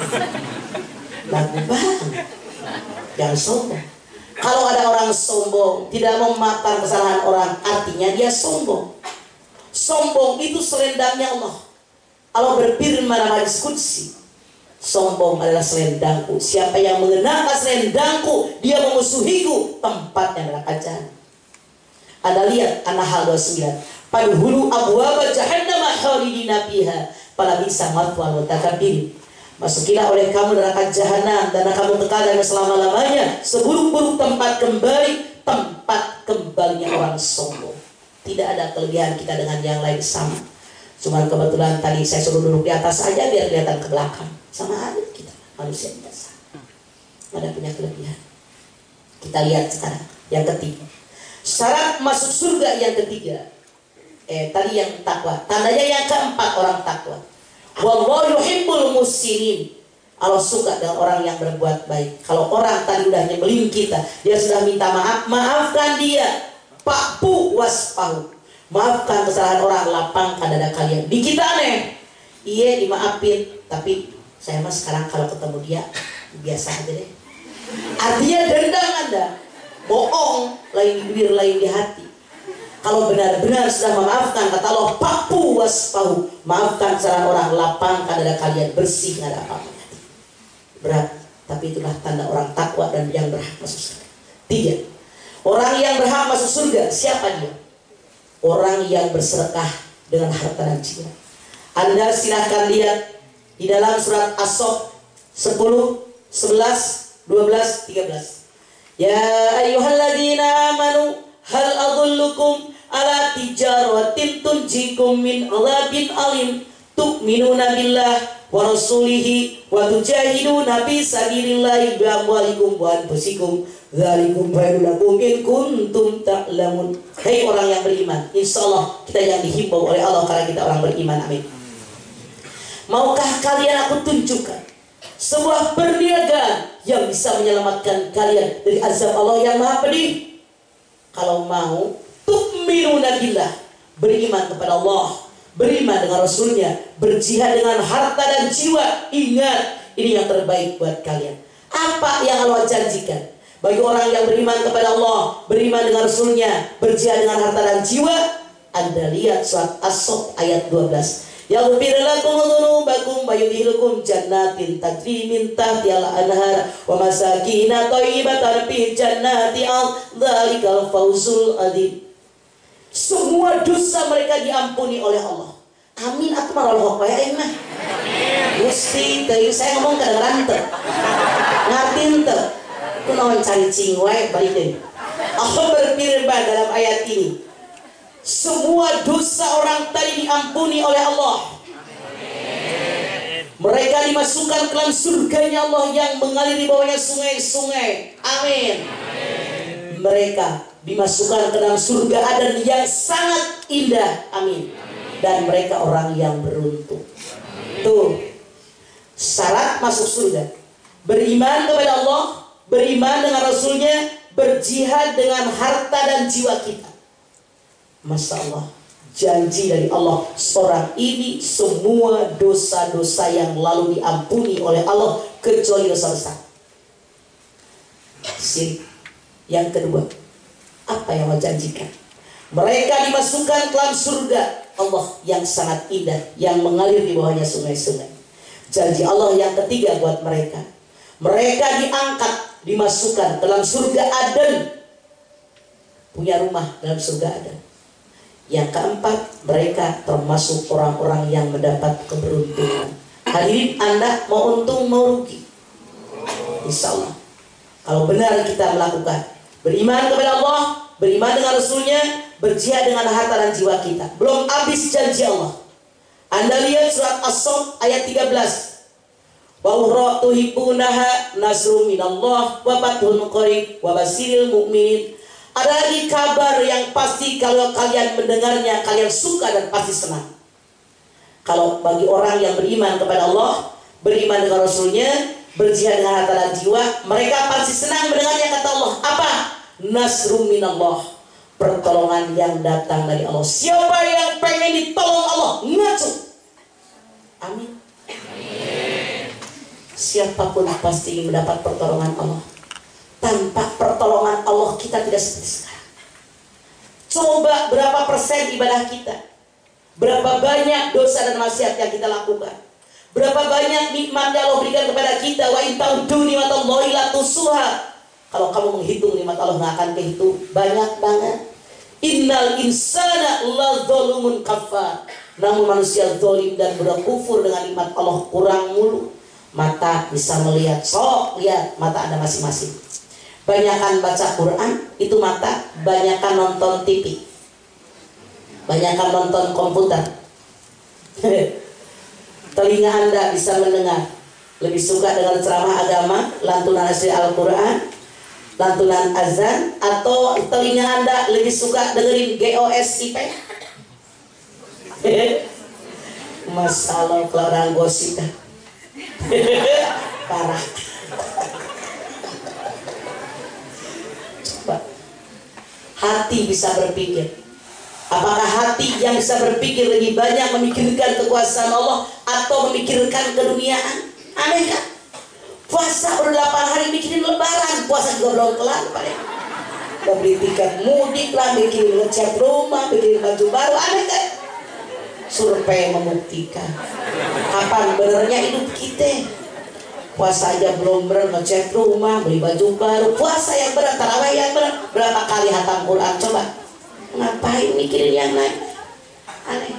Lagu banget. Jangan sombong. Kalau ada orang sombong, tidak memaafkan kesalahan orang, artinya dia sombong. Sombong itu selendangnya Allah. Allah berfirman dalam hadis qudsi, sombong adalah selendangku. Siapa yang mengenakan selendangku, dia memusuhiku, tempatnya neraka jahanam. Anda lihat An-Nahl 29. Padhulu abwaaba jahannam khalidina fiha fala bisa mathwal mutakabbirin. Masukilah oleh kamu neraka jahanam dan kamu kekal dalam selama-lamanya. Seburuk-buruk tempat kembalinya orang sombong. Tidak ada kelebihan kita dengan yang lain, sama. Cuman kebetulan tadi saya suruh duduk di atas aja biar kelihatan ke belakang. Sama aja kita, manusia biasa. Ada punya kelebihan. Kita lihat sekarang yang ketiga. Syarat masuk surga yang ketiga. Tadi yang takwa. Tandanya yang keempat orang takwa. Wallahu yuhibbul muhsinin. Allah suka dengan orang yang berbuat baik. Kalau orang tadi udah nyebelin kita, dia sudah minta maaf, maafkan dia. Pakpu waspahu. Maafkan kesalahan orang, lapangkan dada kalian. Di kita aneh, iya dimaafin, tapi saya mah sekarang kalau ketemu dia biasa aja deh. Artinya dendam Anda, bohong, lain di bibir, lain di hati. Kalau benar-benar sudah memaafkan, kata Allah, pakpu waspahu, maafkan kesalahan orang, lapangkan dada kalian, bersih, nggak ada apa-apa. Berat, tapi itulah tanda orang takwa dan yang berhak masuk surga. 3. Orang yang berhak masuk surga, siapa dia? Orang yang bersedekah dengan harta dan jiwa. Anda silahkan lihat di dalam surat As-Saff 10, 11, 12, 13. Ya ayyuhalladzina amanu hal adullukum ala tijaratin tunjikum min adzabin alim tu'minuna billah wa rasulihi wa tujahiduna fi sabilillahi bi amwalikum wa anfusikum dzalikum khairul lakum in kuntum ta'lamun. Hai orang yang beriman, insyaallah kita yang dihimbau oleh Allah karena kita orang beriman. Amin. Maukah kalian aku tunjukkan sebuah perniagaan yang bisa menyelamatkan kalian dari azab Allah yang maha pedih? Kalau mau, tu'minuna billah, beriman kepada Allah, beriman dengan Rasulnya, berjihad dengan harta dan jiwa. Ingat, ini yang terbaik buat kalian. Apa yang Allah janjikan bagi orang yang beriman kepada Allah, beriman dengan Rasulnya, berjihad dengan harta dan jiwa? Anda lihat surat As-Saff ayat 12. Yaghfir lakum dzunubakum wa yudkhilukum jannatin tajri min tahtiha al-anhar wa masakin thayyibatan fi jannati dzalikal fawzul adzim. Semua dosa mereka diampuni oleh Allah. Amin. Atuh marallah wae aing mah. Gusti teh saya ngomong kedengeran teu. Ngarti teu? Ku naon cari wae balik deui. Allah berfirman dalam ayat ini, semua dosa orang tadi diampuni oleh Allah. Mereka dimasukkan ke dalam surganya Allah yang mengalir di bawahnya sungai-sungai. Amin. Mereka dimasukkan ke dalam surga Aden yang sangat indah. Amin. Dan mereka orang yang beruntung. Tuh, syarat masuk surga: beriman kepada Allah, beriman dengan Rasulnya, berjihad dengan harta dan jiwa kita. Masya Allah, janji dari Allah, seorang ini semua dosa-dosa yang lalu diampuni oleh Allah kecuali dosa besar, syirik. Yang kedua, apa yang Allah janjikan? Mereka dimasukkan ke dalam surga Allah yang sangat indah, yang mengalir di bawahnya sungai-sungai. Janji Allah yang ketiga buat mereka, mereka diangkat, dimasukkan ke dalam surga Aden, punya rumah dalam surga Aden. Yang keempat, mereka termasuk orang-orang yang mendapat keberuntungan. Hadirin, Anda mau untung mau rugi? Insya Allah, kalau benar kita melakukan beriman kepada Allah, beriman dengan Rasulnya, berjihad dengan harta dan jiwa kita, belum habis janji Allah. Anda lihat surat As-Saff ayat 13. Wa ukhra tuhibbunaha nasrun minallah wa fathun qarib wa basyiril mu'minin. Ada lagi kabar yang pasti, kalau kalian mendengarnya kalian suka dan pasti senang. Kalau bagi orang yang beriman kepada Allah, beriman dengan Rasulnya, berjihad dengan harta dan jiwa, mereka pasti senang mendengarnya. Kata Allah, apa? Nasrun minallah, pertolongan yang datang dari Allah. Siapa yang pengen ditolong Allah, ngacu. Amin. Siapapun pasti ingin mendapat pertolongan Allah. Tanpa pertolongan Allah kita tidak seperti sekarang. Coba berapa persen ibadah kita, berapa banyak dosa dan maksiat yang kita lakukan, berapa banyak nikmat yang Allah berikan kepada kita. Wa in ta'uddu ni'matallahi la tuhsuha. Kalau kamu menghitung nikmat Allah nggak akan kehitung, banyak banget. Innal insana ladzalumun kafar. Namun manusia zalim dan berkufur dengan nikmat Allah kurang mulu. Mata bisa melihat, sok lihat mata Anda masing-masing. Banyakan baca Quran itu mata, banyakan nonton TV. Banyakan nonton komputer. Telinga Anda bisa mendengar. Lebih suka dengan ceramah agama, lantunan asli Al-Quran, lantunan azan, atau telinga Anda lebih suka dengerin GOSIP? Masalah kalau orang gosip parah. Coba hati bisa berpikir. Apakah hati yang bisa berpikir lebih banyak memikirkan kekuasaan Allah atau memikirkan keduniaan? Aneh kan? Puasa udah 8 hari mikirin lebaran, puasa juga belum kelar Pak. Udah beli tiket mudik lah, mikirin ngecat rumah, mikirin baju baru. Aneh kan? Survei membuktikan kapan benernya hidup kita. Puasa aja belum bener, ngecat rumah, beli baju baru. Puasa yang bener, tarawih yang bener, berapa kali hatam Quran coba? Ngapain mikirin yang lain? Aneh.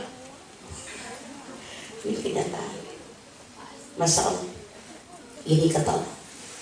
Ini kenyataan. Masya Allah. Ini kata Allah.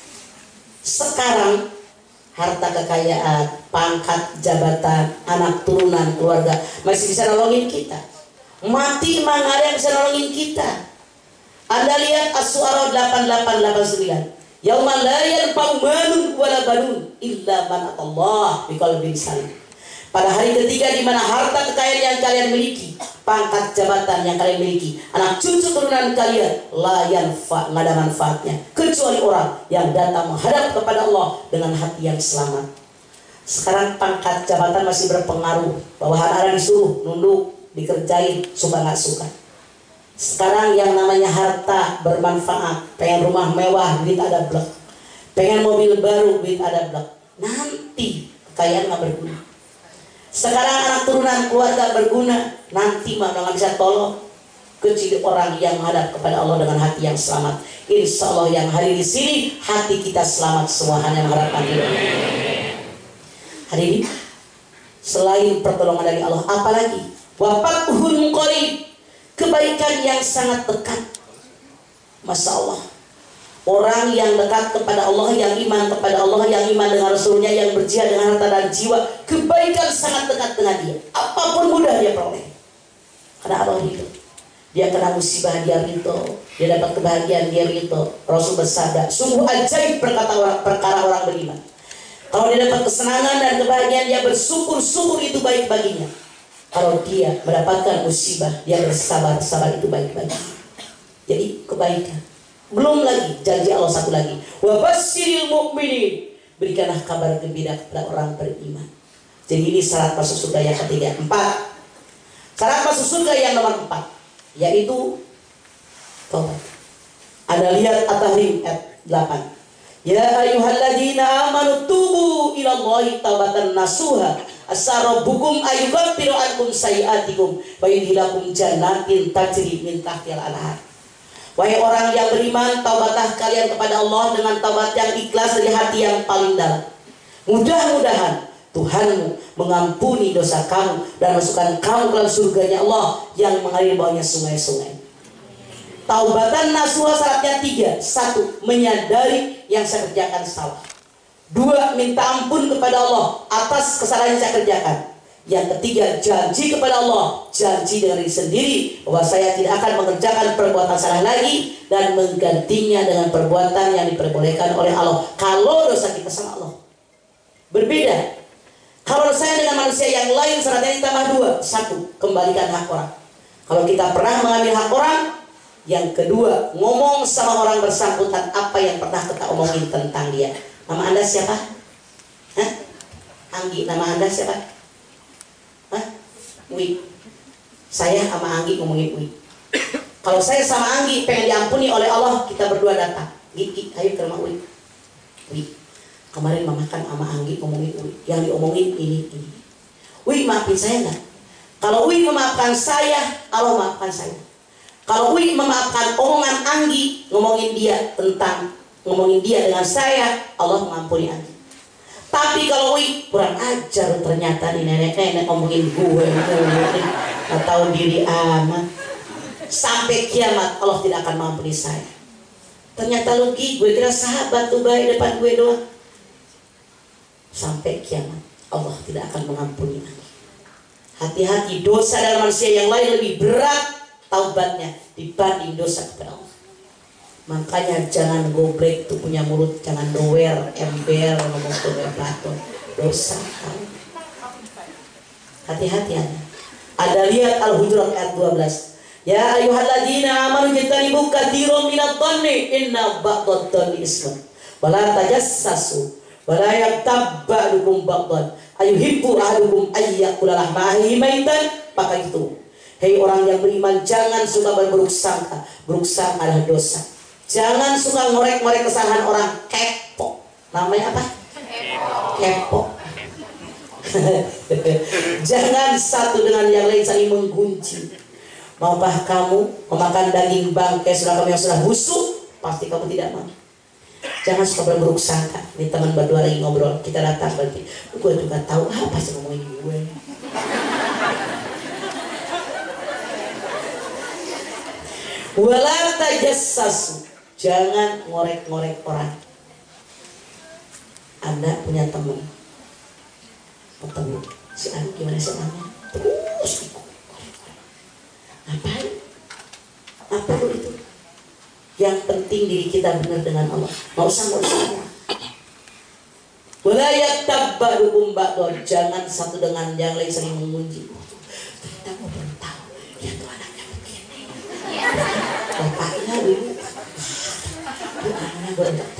Sekarang harta kekayaan, pangkat, jabatan, anak turunan, keluarga masih bisa nolongin kita. Mati mah nggak ada yang bisa nolongin kita. Anda lihat As-Su'ara 8889. Yauma la yanfa'u malun wala banun illa man atallah biqalbin salim. Pada hari ketiga di mana harta kekayaan yang kalian miliki, pangkat jabatan yang kalian miliki, anak cucu turunan kalian, la yanfa, nggak ada manfaatnya kecuali orang yang datang menghadap kepada Allah dengan hati yang selamat. Sekarang pangkat jabatan masih berpengaruh. Bawahan ada disuruh nunduk, dikerjain, suka nggak suka. Sekarang yang namanya harta bermanfaat, pengen rumah mewah, duit ada blek, pengen mobil baru, duit ada blek. Nanti kekayaan nggak berguna. Sekarang anak turunan keluarga berguna, nanti mah nggak bisa tolong kecuali orang yang menghadap kepada Allah dengan hati yang selamat. Insya Allah yang hari di sini hati kita selamat semua, hanya mengharapkan itu. Hari ini selain pertolongan dari Allah, apalagi wafatuhun qarib, kebaikan yang sangat dekat. Masya Allah. Orang yang dekat kepada Allah, yang iman kepada Allah, yang iman dengan Rasulnya, yang berjihad dengan harta dan jiwa, kebaikan sangat dekat dengan dia. Apapun mudah dia peroleh. Karena Allah ridho. Dia kena musibah, dia ridho. Dia dapat kebahagiaan, dia ridho. Rasul bersabda, sungguh ajaib perkara orang beriman. Kalau dia dapat kesenangan dan kebahagiaan, dia bersyukur itu baik baginya. Kalau dia mendapatkan musibah, dia bersabar itu baik baginya. Jadi kebaikan. Belum lagi janji Allah satu lagi, wa basyiril mu'minin, berikanlah kabar gembira kepada orang beriman. Jadi ini syarat masuk surga yang ketiga. 4. Syarat masuk surga yang nomor 4 yaitu taubat. Anda lihat At-Tahrim ayat 8. Ya ayyuhalladzina amanu tubu ilallahi taubatan nasuha asa rabbukum ayyukaffiru ankum sayiatikum wa yudkhilakum jannatin tajri min tahtiha al-anhar. Wahai orang yang beriman, taubatlah kalian kepada Allah dengan taubat yang ikhlas dari hati yang paling dalam. Mudah-mudahan Tuhanmu mengampuni dosa kamu dan masukkan kamu ke dalam surganya Allah yang mengalir bawahnya sungai-sungai. Taubatan nasuha syaratnya 3. 1. Menyadari yang saya kerjakan salah. 2. Minta ampun kepada Allah atas kesalahan yang saya kerjakan. Yang ketiga, janji kepada Allah, janji dengan diri sendiri bahwa saya tidak akan mengerjakan perbuatan salah lagi dan menggantinya dengan perbuatan yang diperbolehkan oleh Allah. Kalau dosa kita sama Allah berbeda. Kalau saya dengan manusia yang lain syaratnya ditambah 2. 1. Kembalikan hak orang. Kalau kita pernah mengambil hak orang. Yang kedua, ngomong sama orang bersangkutan apa yang pernah kita omongin tentang dia. Nama Anda siapa? Hah? Anggi, nama Anda siapa? Hah? Wi. Saya sama Anggi ngomongin Wi. Kalau saya sama Anggi pengen diampuni oleh Allah, kita berdua datang. Gigi, ayo ke rumah Wi. Wi, kemarin mama kan sama Anggi ngomongin Wi. Yang diomongin ini. Wi, maafin saya enggak? Kalau Wi memaafkan saya, Allah maafkan saya. Kalau Wi memaafkan omongan Anggi, ngomongin dia dengan saya, Allah mengampuni Anggi. Tapi kalau Wi kurang ajar ternyata nih nenek-nenek ngomongin gue, nggak tahu diri amat. Sampai kiamat Allah tidak akan mengampuni saya. Ternyata Luki, gue kira sahabat tuh baik depan gue doang. Sampai kiamat Allah tidak akan mengampuni Anggi. Hati-hati, dosa dalam manusia yang lain lebih berat taubatnya dibanding dosa kepada Allah. Makanya jangan goblek tuh punya mulut, jangan doer, ember, ngomong doer batu, dosa. Hati-hati Anda. Ada lihat Al-Hujurat ayat 12. Ya ayyuhalladzina amanu jtanibu katsiran minadh dhanni inna ba'dadh dhanni ismun. Wala tajassasu wala yaghtab ba'dukum ba'dhan ayuhibbu ahadukum ayyakula lahma akhihi maitan. Maka itu, hei orang yang beriman, jangan suka berburuk sangka. Buruk sangka adalah dosa. Jangan suka ngorek-ngorek kesalahan orang. Kepo. Namanya apa? Kepo. Jangan satu dengan yang lain saling menggunci. Maukah kamu memakan daging bangkai saudara kamu yang sudah busuk? Pasti kamu tidak mau. Jangan suka berburuk sangka. Ini teman berdua lagi ngobrol, kita datang berarti gue juga tahu apa sih ngomongin gue. Wala tajassasu. Jangan ngorek-ngorek orang. Anda punya teman, ketemu si Anu gimana sih namanya, terus ikut. Ngapain? Apa itu? Yang penting diri kita benar dengan Allah. Nggak usah. Wala yaghtab ba'dukum ba'dhan. Jangan satu dengan yang lain saling mengunci. Kita mau tahu, ya tuh anaknya begini. Bapaknya dulu. Anaknya berendak.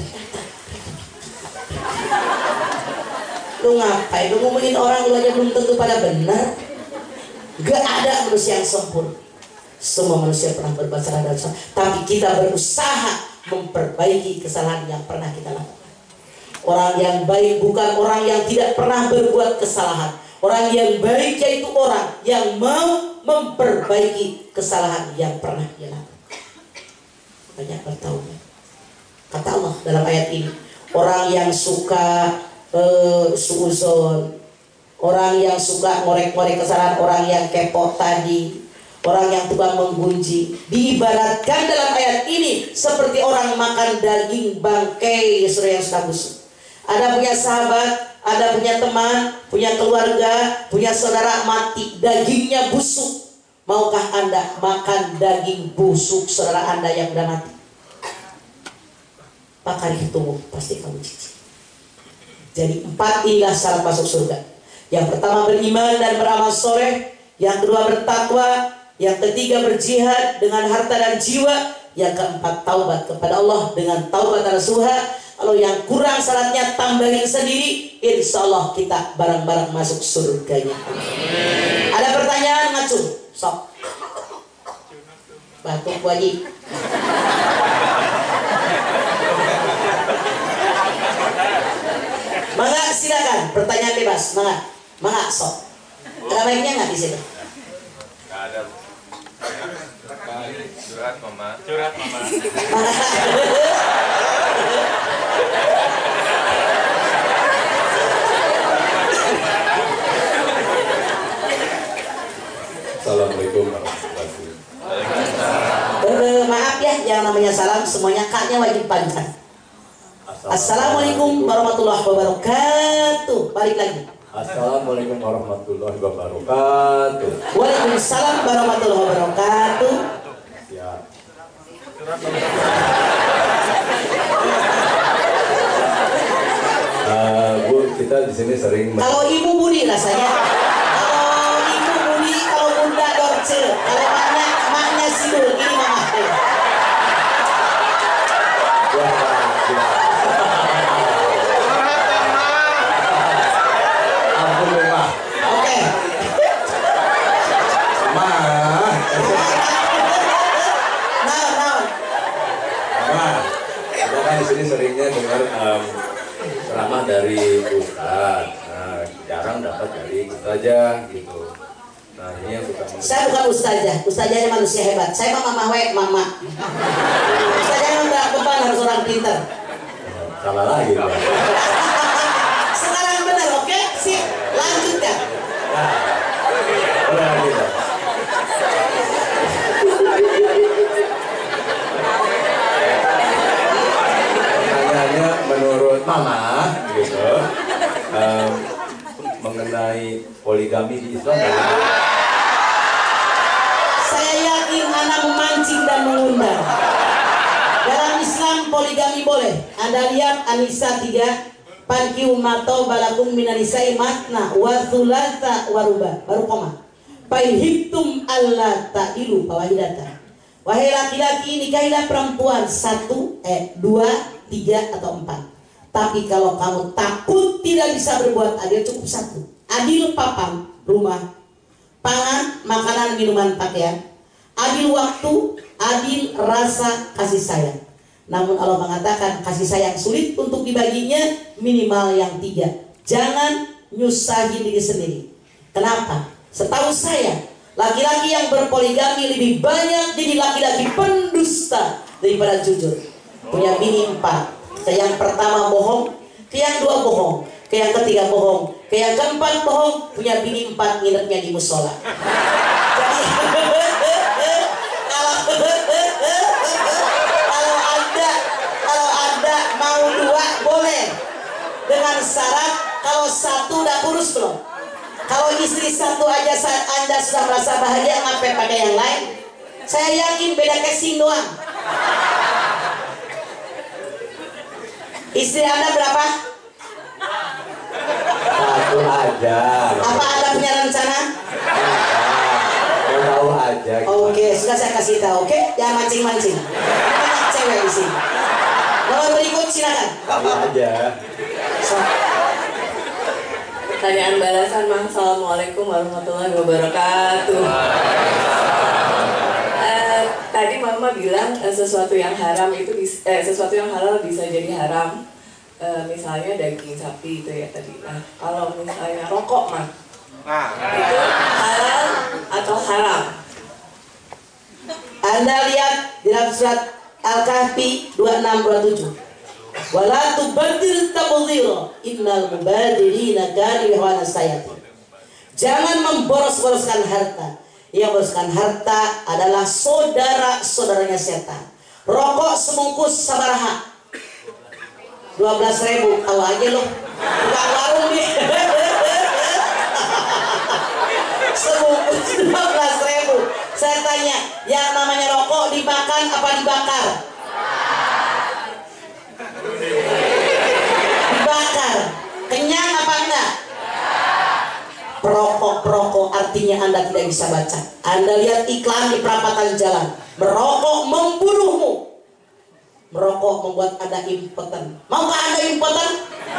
Lu ngapain? Lu ngomongin orang lu aja belum tentu pada benar. Gak ada manusia yang sempurna. Semua manusia pernah berbuat salah dan salah, tapi kita berusaha memperbaiki kesalahan yang pernah kita lakukan. Orang yang baik bukan orang yang tidak pernah berbuat kesalahan. Orang yang baik yaitu orang yang mau memperbaiki kesalahan yang pernah dia lakukan. Banyak bertaubat. Kata Allah dalam ayat ini, orang yang suka suuzon, orang yang suka ngorek-ngorek kesalahan, orang yang kepo tadi, orang yang tukang menggunji, diibaratkan dalam ayat ini seperti orang makan daging bangkai yang sudah busuk. Ada punya sahabat, ada punya teman, punya keluarga, punya saudara mati, dagingnya busuk. Maukah Anda makan daging busuk saudara Anda yang sudah mati? Maka itu pasti kamu cicip. Jadi 4 inilah syarat masuk surga. Yang pertama beriman dan beramal soleh, yang kedua bertakwa, yang ketiga berjihad dengan harta dan jiwa, yang keempat taubat kepada Allah dengan taubat nasuha. Kalau yang kurang syaratnya tambahin sendiri, insya Allah kita bareng-bareng masuk surganya. Ada pertanyaan ngacung? Sok. Batu Haji. Mangga silakan, pertanyaan bebas, mangga sok. Ada baiknya nggak di sini? Nggak ada. Curhat mama. Assalamualaikum warahmatullahi wabarakatuh. Maaf ya, yang namanya salam semuanya kaknya wajib panjang. Assalamualaikum warahmatullahi wabarakatuh. Balik lagi. Assalamualaikum warahmatullahi wabarakatuh. Waalaikumsalam warahmatullahi wabarakatuh. Ya. Bu, kita di sini sering. Kalau Ibu Budi rasanya. Kalau Ibu Budi, kalau Bunda Dorce, kalau maknya Sidul, ini mama. Seringnya dengar ceramah dari Ustaz, nah, jarang dapat dari Ustazah gitu. Nah ini yang suka. Saya bukan ustazah, ustazahnya manusia hebat. Saya mama mama. Ustazah yang udah depan harus orang pintar. Salah lagi. Pak. Sekarang benar, oke? Sip, lanjutkan. Udah gitu. Menurut mama gitu, mengenai poligami di Islam? Saya yakin anak memancing dan mengundang. Dalam Islam poligami boleh. Anda lihat An-Nisa 3, Pankiu matau balakum minanisa'i matna wa thulatha wa ruba. Baru koma. Fa'ihibtum alla ta'ilu fawahidatan. Wahai laki-laki, nikahilah perempuan 1, 2, 3 atau 4. Tapi kalau kamu takut tidak bisa berbuat adil, cukup 1. Adil papan, rumah, pangan, makanan, minuman, pakaian. Adil waktu, adil rasa, kasih sayang. Namun Allah mengatakan kasih sayang sulit untuk dibaginya, minimal yang 3. Jangan nyusahin diri sendiri. Kenapa? Setahu saya, laki-laki yang berpoligami lebih banyak jadi laki-laki pendusta daripada jujur. Punya bini 4. Ke yang pertama bohong, ke yang 2 bohong, ke yang ketiga bohong, ke yang keempat bohong. Punya bini 4, nginepnya di musola. Jadi kalau anda mau 2 boleh, dengan syarat kalau 1 udah kurus belum. Kalau istri 1 aja saat anda sudah merasa bahagia, ngapain pakai yang lain? Saya yakin beda casing doang. Istri anda berapa? 1 aja. Apa anda punya rencana? Mau tahu aja. Oke, sudah saya kasih tahu. Oke, jangan mancing-mancing. Banyak cewek di sini. Nomor berikut silakan. Tahu aja. Pertanyaan balasan, Mang. Assalamualaikum warahmatullahi wabarakatuh. Tadi Mama bilang sesuatu yang haram itu sesuatu yang halal bisa jadi haram. Misalnya daging sapi itu ya tadi. Nah, kalau misalnya rokok, Mang, itu halal atau haram? Anda lihat di dalam surat Al-Kahfi 26-27. Wala tubadzir tabdzira innal mubadirina kanu ikhwana sayatin. Jangan memboros-boroskan harta. Yang memboroskan harta adalah saudara-saudaranya setan. Rokok semungkus sabaraha? 12.000. Tahu aja loh. Bukan warung nih. Semungkus 12.000. Saya tanya, yang namanya rokok dimakan apa dibakar? Dibakar. Kenyang apa enggak? Perokok artinya Anda tidak bisa baca. Anda lihat iklan di perapatan jalan. Merokok membunuhmu. Merokok membuat Anda impoten. Maukah Anda impoten?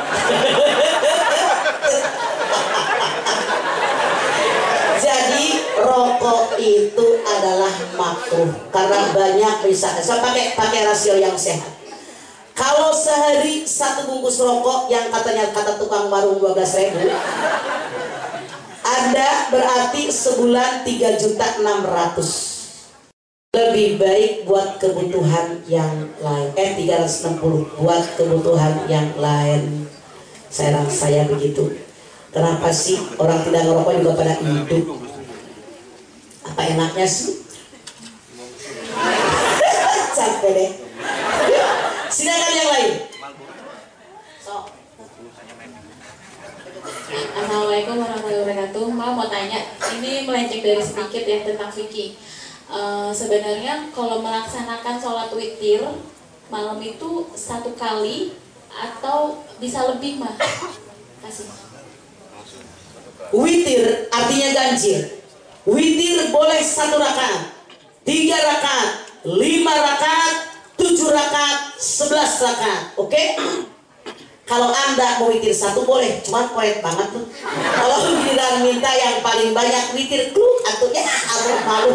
Jadi rokok itu adalah makruh karena banyak bisa. Saya pakai rasio yang sehat. Kalau sehari 1 bungkus rokok yang katanya kata tukang warung 12.000, Anda berarti sebulan 3.600.000. Lebih baik buat kebutuhan yang lain. 360 buat kebutuhan yang lain. Saya begitu. Kenapa sih orang tidak ngerokok juga pada hidup? Apa enaknya sih? Capek deh. Silakan yang lain. Assalamualaikum warahmatullahi wabarakatuh. Mau tanya, ini melenceng dari sedikit ya tentang fikih. Sebenarnya kalau melaksanakan sholat witir malam itu 1 kali atau bisa lebih, mah? Kasih. Witir artinya ganjil. Witir boleh 1 rakaat, 3 rakaat, 5 rakaat, 7 rakaat, 11 rakaat. Oke? Kalau Anda mau witir 1 boleh, cuman poet banget tuh. Kalau giliran minta yang paling banyak witir, atau ya aku malu.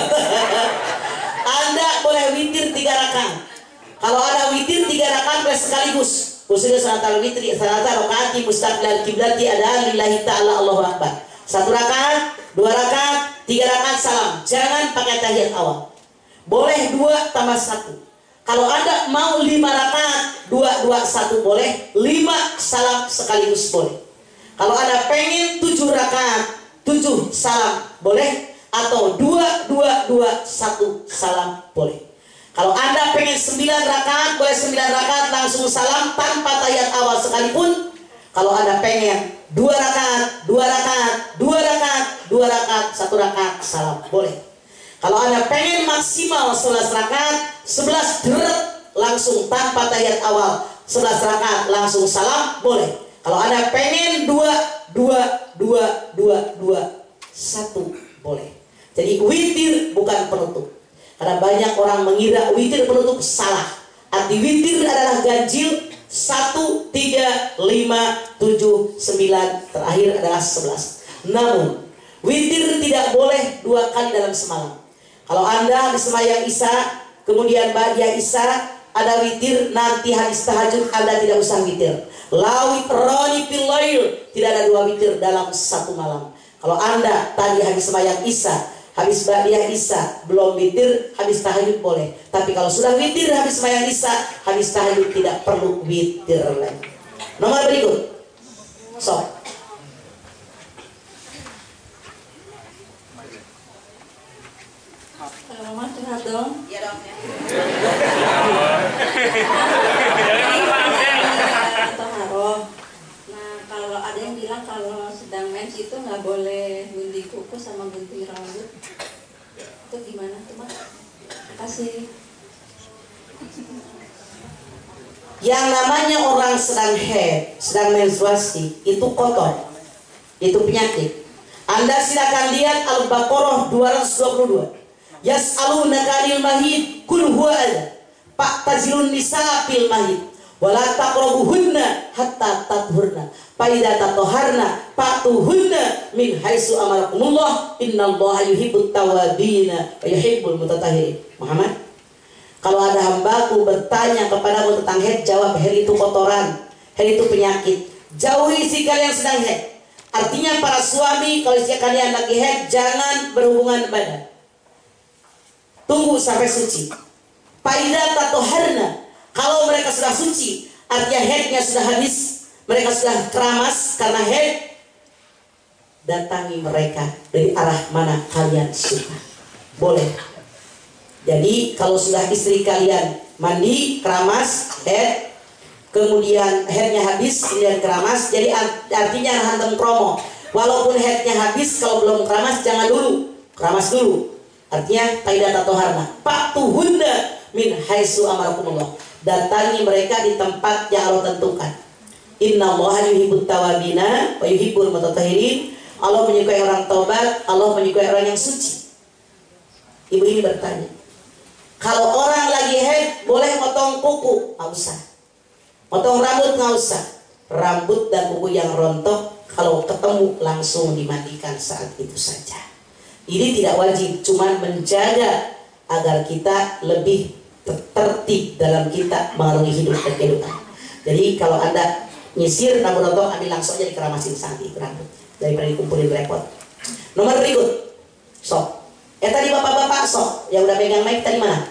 Anda boleh witir 3 rakaat. Kalau ada witir 3 rakaat boleh sekaligus. Khususnya salatul witri, salatul rakaati mustaqbilal kiblati ada lillahi ta'ala Allahu akbar. 1 rakaat, 2 rakaat, 3 rakaat salam. Jangan pakai tahiyat awal. Boleh 2 tambah 1. Kalau Anda mau 5 rakaat, 2, 1 boleh, 5 salam sekaligus boleh. Kalau Anda pengen 7 rakaat, 7 salam boleh, atau 2, 1 salam boleh. Kalau Anda pengen 9 rakaat, boleh 9 rakaat langsung salam tanpa tahiyat awal sekalipun. Kalau Anda pengen 2 rakaat, 2 rakaat, 2 rakaat, 2 rakaat, 1 rakaat, salam, boleh. Kalau Anda pengen maksimal 11 rakaat, 11 deret langsung tanpa tahiyat awal, 11 rakaat langsung salam, boleh. Kalau Anda pengen 2, 2, 2, 2, 2, 1, boleh. Jadi witir bukan penutup. Karena banyak orang mengira witir penutup, salah. Arti witir adalah ganjil 1, 3, 5, 7, 9, terakhir adalah 11. Namun witir tidak boleh 2 kali dalam semalam. Kalau Anda habis sembahyang Isya, kemudian ba'da Isya ada witir, nanti habis tahajud Anda tidak usah witir. La witrani fil lail, tidak ada 2 witir dalam 1 malam. Kalau Anda tadi habis sembahyang Isya, habis ba'da Isya belum witir, habis tahajud boleh. Tapi kalau sudah witir habis sembahyang Isya, habis tahajud tidak perlu witir lagi. Nomor berikut. Sok. Mama curhat dong. Iya dong. Nah, kalau ada yang bilang kalau sedang mens itu nggak boleh gunting kuku sama gunting rambut. Itu gimana tuh, Mak? Makasih. Yang namanya orang sedang haid, sedang menstruasi, itu kotor, itu penyakit. Anda silakan lihat Al-Baqarah 222. Yas'alunaka 'anil mahid qul huwa adza fa'tazilun nisaa fil mahid wa la taqrabuhunna hatta tathurna fa idza tatahharna fa'tuhunna min haitsu amarakumullah innallaha yuhibbut tawwabina wa yuhibbul mutatahhirin. Muhammad, kalau ada hambaku bertanya kepadamu tentang haid, jawab haid itu kotoran, haid itu penyakit. Jauhi istri kalian yang sedang haid. Artinya para suami, kalau istri kalian lagi haid, jangan berhubungan badan. Tunggu sampai suci. Faida tatoharna, kalau mereka sudah suci, artinya haidnya sudah habis, mereka sudah keramas karena haid, datangi mereka dari arah mana kalian suka. Boleh. Jadi kalau sudah istri kalian mandi, keramas, haid, kemudian haidnya habis, kemudian keramas, jadi artinya hantam promo. Walaupun haidnya habis, kalau belum keramas jangan dulu, keramas dulu. Artinya faidah tatoharna, fa'tuhunna min haitsu amarakumullah, datangi mereka di tempat yang Allah tentukan. Innallaha yuhibbut tawwabina wa yuhibbul mutatahhirin. Allah menyukai orang taubat, Allah menyukai orang yang suci. Ibu ini bertanya, kalau orang lagi haid boleh motong kuku? Nggak usah. Motong rambut nggak usah. Rambut dan kuku yang rontok kalau ketemu langsung dimandikan saat itu saja. Ini tidak wajib, cuman menjaga agar kita lebih tertib dalam kita mengarungi hidup dan kehidupan. Jadi kalau Anda nyisir rambut rontok, ambil langsung aja dikeramasin saat itu rambut, daripada dikumpulin repot. Nomor berikut, sok. Tadi bapak-bapak sok, yang udah pegang mic tadi mana?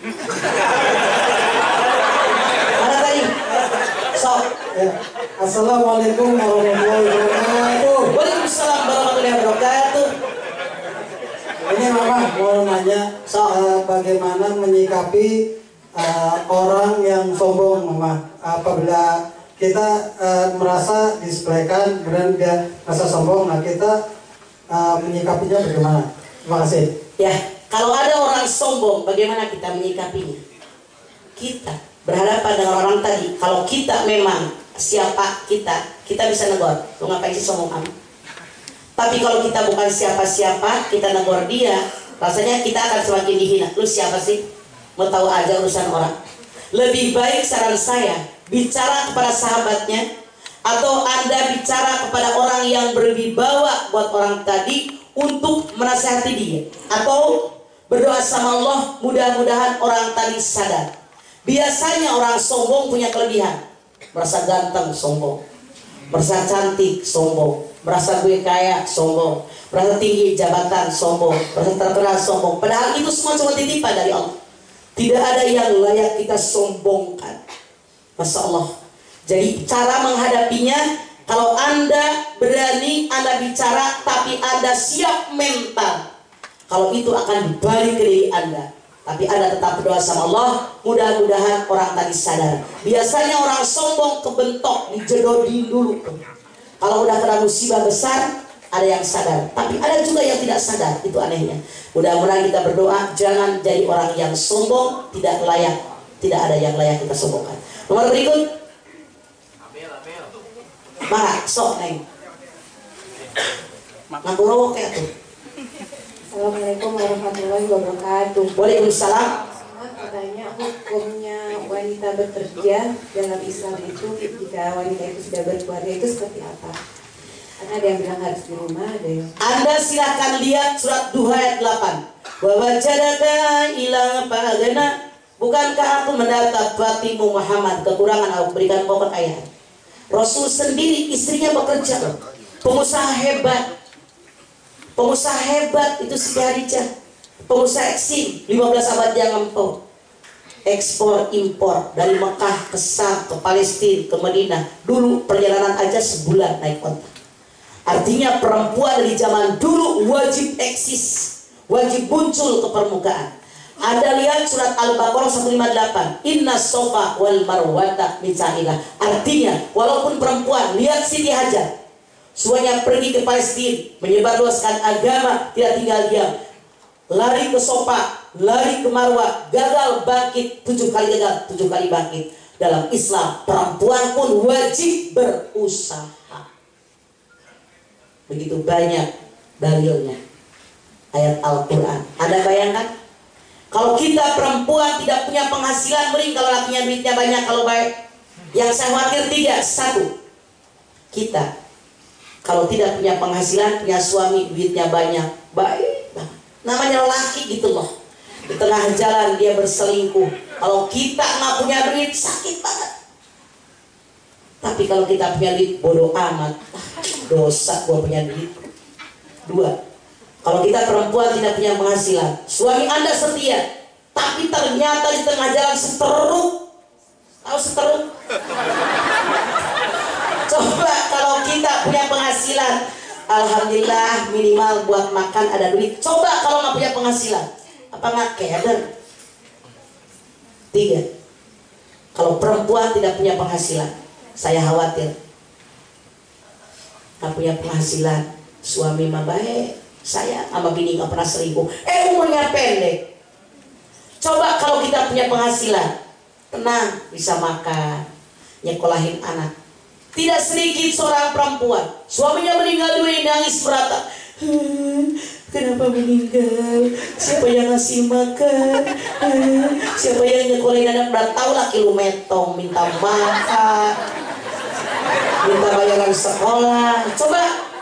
Mana tadi? Sok. Ya. Assalamualaikum warahmatullahi wabarakatuh. Waalaikumsalam warahmatullahi wabarakatuh. Ini Mama mau nanya bagaimana menyikapi orang yang sombong, Mama. Apabila kita merasa displaykan, kemudian dia merasa sombong, nah kita menyikapinya bagaimana? Terima kasih. Ya, kalau ada orang sombong, bagaimana kita menyikapinya? Kita berhadapan dengan orang tadi. Kalau kita memang siapa kita bisa negor. Lu ngapain sih sombong kamu? Tapi kalau kita bukan siapa-siapa, kita negor dia, rasanya kita akan semakin dihina. Lu siapa sih? Mau tahu aja urusan orang. Lebih baik saran saya, bicara kepada sahabatnya, atau Anda bicara kepada orang yang berwibawa buat orang tadi untuk menasihati dia, atau berdoa sama Allah, mudah-mudahan orang tadi sadar. Biasanya orang sombong punya kelebihan. Merasa ganteng, sombong. Merasa cantik, sombong. Merasa gue kaya, sombong. Merasa tinggi jabatan, sombong. Merasa terkenal, sombong. Padahal itu semua cuma titipan dari Allah. Tidak ada yang layak kita sombongkan. Masya Allah. Jadi cara menghadapinya, kalau Anda berani, Anda bicara, tapi Anda siap mental, kalau itu akan dibalik ke diri Anda. Tapi Anda tetap berdoa sama Allah, mudah-mudahan orang tadi sadar. Biasanya orang sombong kebentok, dijedodin dulu. Kalau udah kena musibah besar, ada yang sadar, tapi ada juga yang tidak sadar. Itu anehnya. Mudah-mudahan kita berdoa jangan jadi orang yang sombong, tidak layak. Tidak ada yang layak kita sombongkan. Nomor berikut. Maka sok neng. Ngaku rawok ya tuh. Assalamualaikum warahmatullahi wabarakatuh. Waalaikumsalam. Katanya hukumnya wanita bekerja dalam Islam itu jika wanita itu sudah berkeluarga itu seperti apa? Karena ada yang bilang harus di rumah, ada yang... Anda silakan lihat surat Duha ayat 8. Wa wajadaka ila fa'agana. Bukankah aku mendapatimu Muhammad kekurangan aku berikan pokok ayat. Rasul sendiri istrinya bekerja, pengusaha hebat. Pengusaha hebat itu Siti Khadijah. Pengusaha eksim 15 abad yang lampau. Ekspor impor dari Mekah ke Syam, ke Palestina, ke Madinah. Dulu perjalanan aja sebulan naik onta. Artinya perempuan dari zaman dulu wajib eksis, wajib muncul ke permukaan. Anda lihat surat Al-Baqarah 158. Inna sofa wal marwata min sa'illah. Artinya walaupun perempuan, lihat Siti Hajar, semuanya pergi ke Palestina, menyebarluaskan agama, tidak tinggal diam. Lari ke Sofa, lari ke Marwah, gagal bangkit, 7 kali gagal, 7 kali bangkit. Dalam Islam, perempuan pun wajib berusaha. Begitu banyak dalilnya. Ayat Al-Quran. Anda bayangkan? Kalau kita perempuan tidak punya penghasilan, mending kalau lakinya duitnya banyak, kalau baik. Yang saya khawatir 3. 1. Kita kalau tidak punya penghasilan, punya suami duitnya banyak, baik banget. Namanya laki gitu loh. Di tengah jalan dia berselingkuh. Kalau kita nggak punya duit, sakit banget. Tapi kalau kita punya duit, bodoh amat. Dosa gua punya duit. 2. Kalau kita perempuan tidak punya penghasilan, suami Anda setia, tapi ternyata di tengah jalan seteruk. Tahu seteruk? Coba kalau kita punya penghasilan, alhamdulillah minimal buat makan ada duit. Coba kalau nggak punya penghasilan, apa nggak keder? 3. Kalau perempuan tidak punya penghasilan, saya khawatir nggak punya penghasilan, suami mah baik, saya sama bini nggak pernah selingkuh, umurnya pendek. Coba kalau kita punya penghasilan, tenang, bisa makan, nyekolahin anak. Tidak sedikit seorang perempuan, suaminya meninggal dunia, nangis merata. Kenapa meninggal? Siapa yang ngasih makan? Siapa yang nyekolahin anak? Udah tahu laki lu metong, minta makan, minta bayaran sekolah. Coba,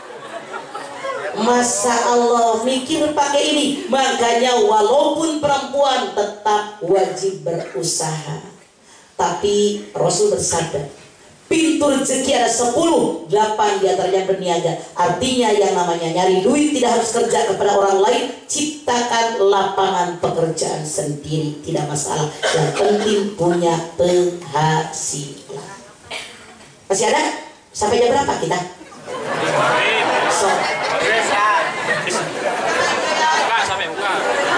Masya Allah, mikir pakai ini. Makanya walaupun perempuan tetap wajib berusaha. Tapi Rasul bersabda, pintu rezeki ada 10, 8 diantaranya berniaga. Artinya yang namanya nyari duit tidak harus kerja kepada orang lain. Ciptakan lapangan pekerjaan sendiri, tidak masalah. Yang penting punya penghasilan. Masih ada? Sampai jam berapa kita? So. Sampai buka.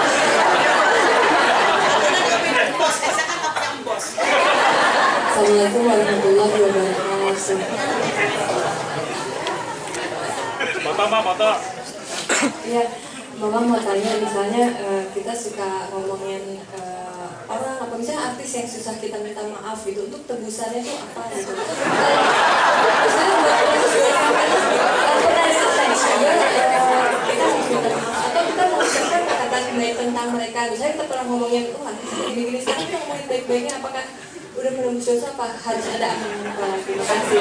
Assalamualaikum warahmatullahi wabarakatuh. Foto. Ya, Mama mau tanya, misalnya kita suka ngomongin orang apa misalnya artis yang susah kita minta maaf gitu, untuk tebusannya itu apa gitu? Misalnya buat proses pernah disangka juga kita harus minta maaf atau kita mau ucapkan perkataan baik tentang mereka. Misalnya kita pernah ngomongin artis gini-gini, sekarang kita ngomongin baik-baiknya, apakah udah menembus dosa apa harus ada terima kasih?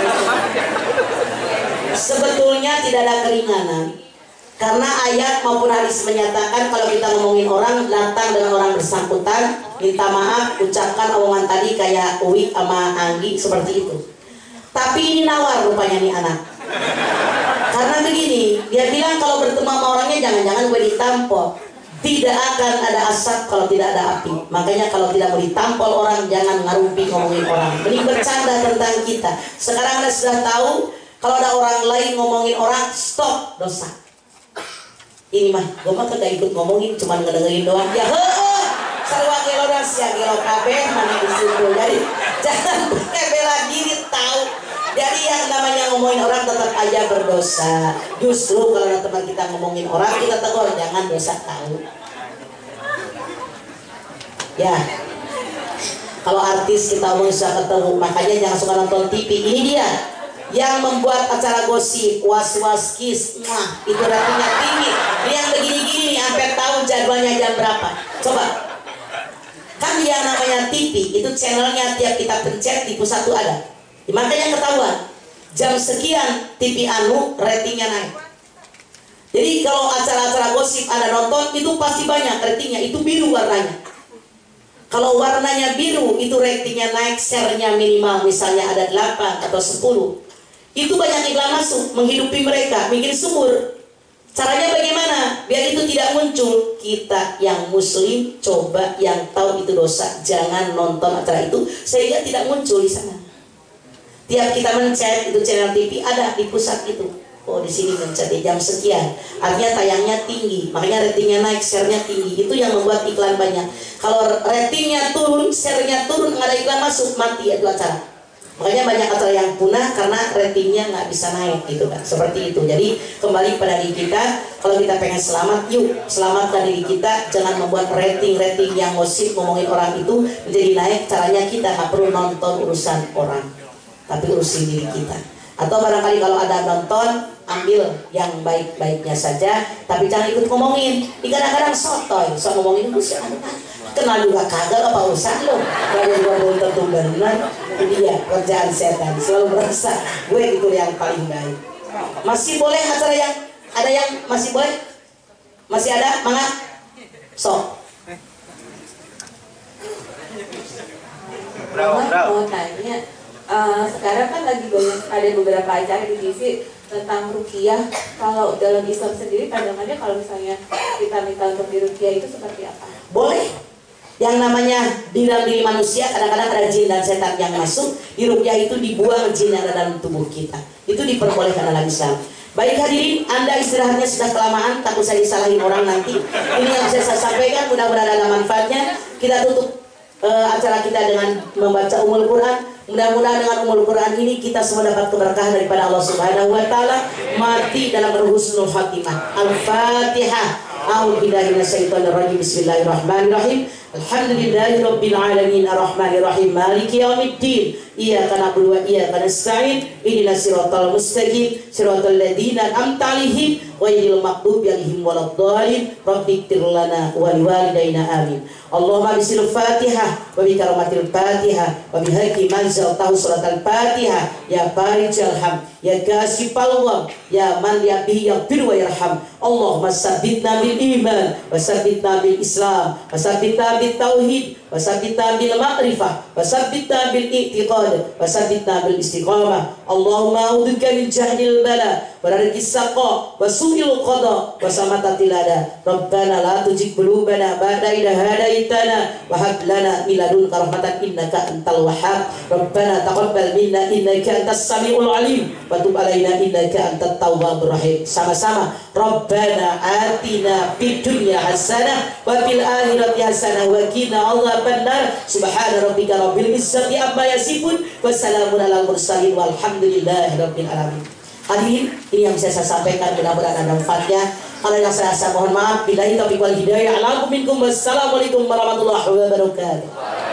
Sebetulnya tidak ada keringanan, karena ayat maupun hadis menyatakan kalau kita ngomongin orang, datang dengan orang bersangkutan, minta maaf, ucapkan omongan tadi kayak Uwi sama Anggi seperti itu. Tapi ini nawar rupanya nih anak. Karena begini, dia bilang kalau bertemu sama orangnya jangan-jangan gue ditampol. Tidak akan ada asap kalau tidak ada api. Makanya kalau tidak mau ditampol orang, jangan ngarumpi ngomongin orang. Mending bercanda tentang kita. Sekarang Anda sudah tahu, kalau ada orang lain ngomongin orang, stop, dosa. Ini mah, gue mah kagak ikut ngomongin, cuma ngedengerin doang. Ya heeh, sarwa gelo das ya gelo kabeh mana disitu. Jadi jangan pakai bela diri, tahu Jadi yang namanya ngomongin orang tetap aja berdosa. Justru kalau ada teman kita ngomongin orang, kita tegur, jangan dosa tahu. Ya, kalau artis kita omong susah ketemu, makanya jangan suka nonton TV. Ini dia yang membuat acara gosip, was-was kiss, itu ratingnya tinggi. Ini yang begini-gini nih, sampai tahu jadwalnya jam berapa. Coba, kan yang namanya TV itu channelnya tiap kita pencet di pusat itu ada. Makanya ketahuan jam sekian TV anu ratingnya naik. Jadi kalau acara-acara gosip ada nonton itu pasti banyak ratingnya, itu biru warnanya. Kalau warnanya biru itu ratingnya naik, share-nya minimal misalnya ada 8 atau 10. Itu banyak iklan masuk, menghidupi mereka, bikin subur. Caranya bagaimana? Biar itu tidak muncul. Kita yang muslim, coba yang tahu itu dosa, jangan nonton acara itu sehingga tidak muncul di sana. Tiap kita mencet itu channel TV ada di pusat itu. Oh, di sini mencet di jam sekian. Artinya tayangnya tinggi, makanya ratingnya naik, share-nya tinggi. Itu yang membuat iklan banyak. Kalau ratingnya turun, share-nya turun, nggak ada iklan masuk, mati itu acara. Makanya banyak acara yang punah karena ratingnya nggak bisa naik gitu kan. Seperti itu. Jadi kembali pada diri kita, kalau kita pengen selamat, yuk selamatkan diri kita. Jangan membuat rating-rating yang gosip ngomongin orang itu menjadi naik. Caranya kita nggak perlu nonton urusan orang, tapi urusin diri kita. Atau barangkali kalau ada nonton, ambil yang baik-baiknya saja, tapi jangan ikut ngomongin. Kadang-kadang sotoy, so ngomongin itu sih kenal juga kagak apa urusan lo. Kalau juga belum tentu benar. Ini dia kerjaan setan, selalu merasa gue itu yang paling baik. Masih boleh acara yang ada yang masih boleh? Masih ada? Mangga? Sok. Mau tanya, sekarang kan lagi banyak ada beberapa acara di TV tentang ruqyah. Kalau dalam Islam sendiri pandangannya kalau misalnya kita minta untuk diruqyah itu seperti apa? Boleh. Yang namanya di dalam diri manusia kadang-kadang ada jin dan setan yang masuk. Di ruqyah itu dibuang jin yang ada dalam tubuh kita. Itu diperbolehkan dalam Islam. Baik hadirin, Anda istirahatnya sudah kelamaan, takut saya disalahin orang nanti. Ini yang bisa saya sampaikan, mudah-mudahan ada manfaatnya. Kita tutup acara kita dengan membaca Ummul Quran. Mudah-mudahan dengan Ummul Quran ini kita semua dapat keberkahan daripada Allah Subhanahu wa taala, mati dalam husnul khatimah. Al-Fatihah. A'udzu billahi minasyaitonir rajim. Bismillahirrahmanirrahim. Alhamdulillahirabbil alamin arrahmanir rahim maliki yaumiddin. Iyyaka na'budu wa iyyaka nasta'in. Ihdinas siratal mustaqim, siratal ladzina an'amta 'alaihim ghairil maghdubi 'alaihim waladdallin. Rabbighfir lana wa liwalidayna amin. Allahumma bisil Fatihah wa bi karamatil Fatihah wa bi haqqi manzal tahu suratul Fatihah ya farijal ham ya kasifal gham ya man yabi yaghfir wa yarham. Allahumma sabbitna bil iman wa sabbitna bil Islam wa sabbitna bil tauhid wa sabbitna bil ma'rifah wa sabbitna bil i'tiqad wa sabbitna bil istiqamah. Allahumma a'udzubika min jahdil bala wa darkis saqa wa su'il qada wa samatatil ada. Rabbana la tuzigh qulubana ba'da idh hadaytana wa hab lana min ladunka rahmatan innaka antal wahhab. Rabbana taqabbal minna innaka antas samiul alim wa tub alaina innaka antat tawwabur rahim. Sama-sama. Rabbana atina fid dunya hasanah wa fil akhirati hasanah wa qina adzabannar. Subhana rabbika rabbil izzati amma yasifun wa salamun alal mursalin walhamdulillahi rabbil alamin. Hadirin, ini yang bisa saya sampaikan, mudah-mudahan ada manfaatnya. Kalau yang saya rasa mohon maaf. Billahi taufiq wal hidayah. Assalamualaikum warahmatullahi wabarakatuh.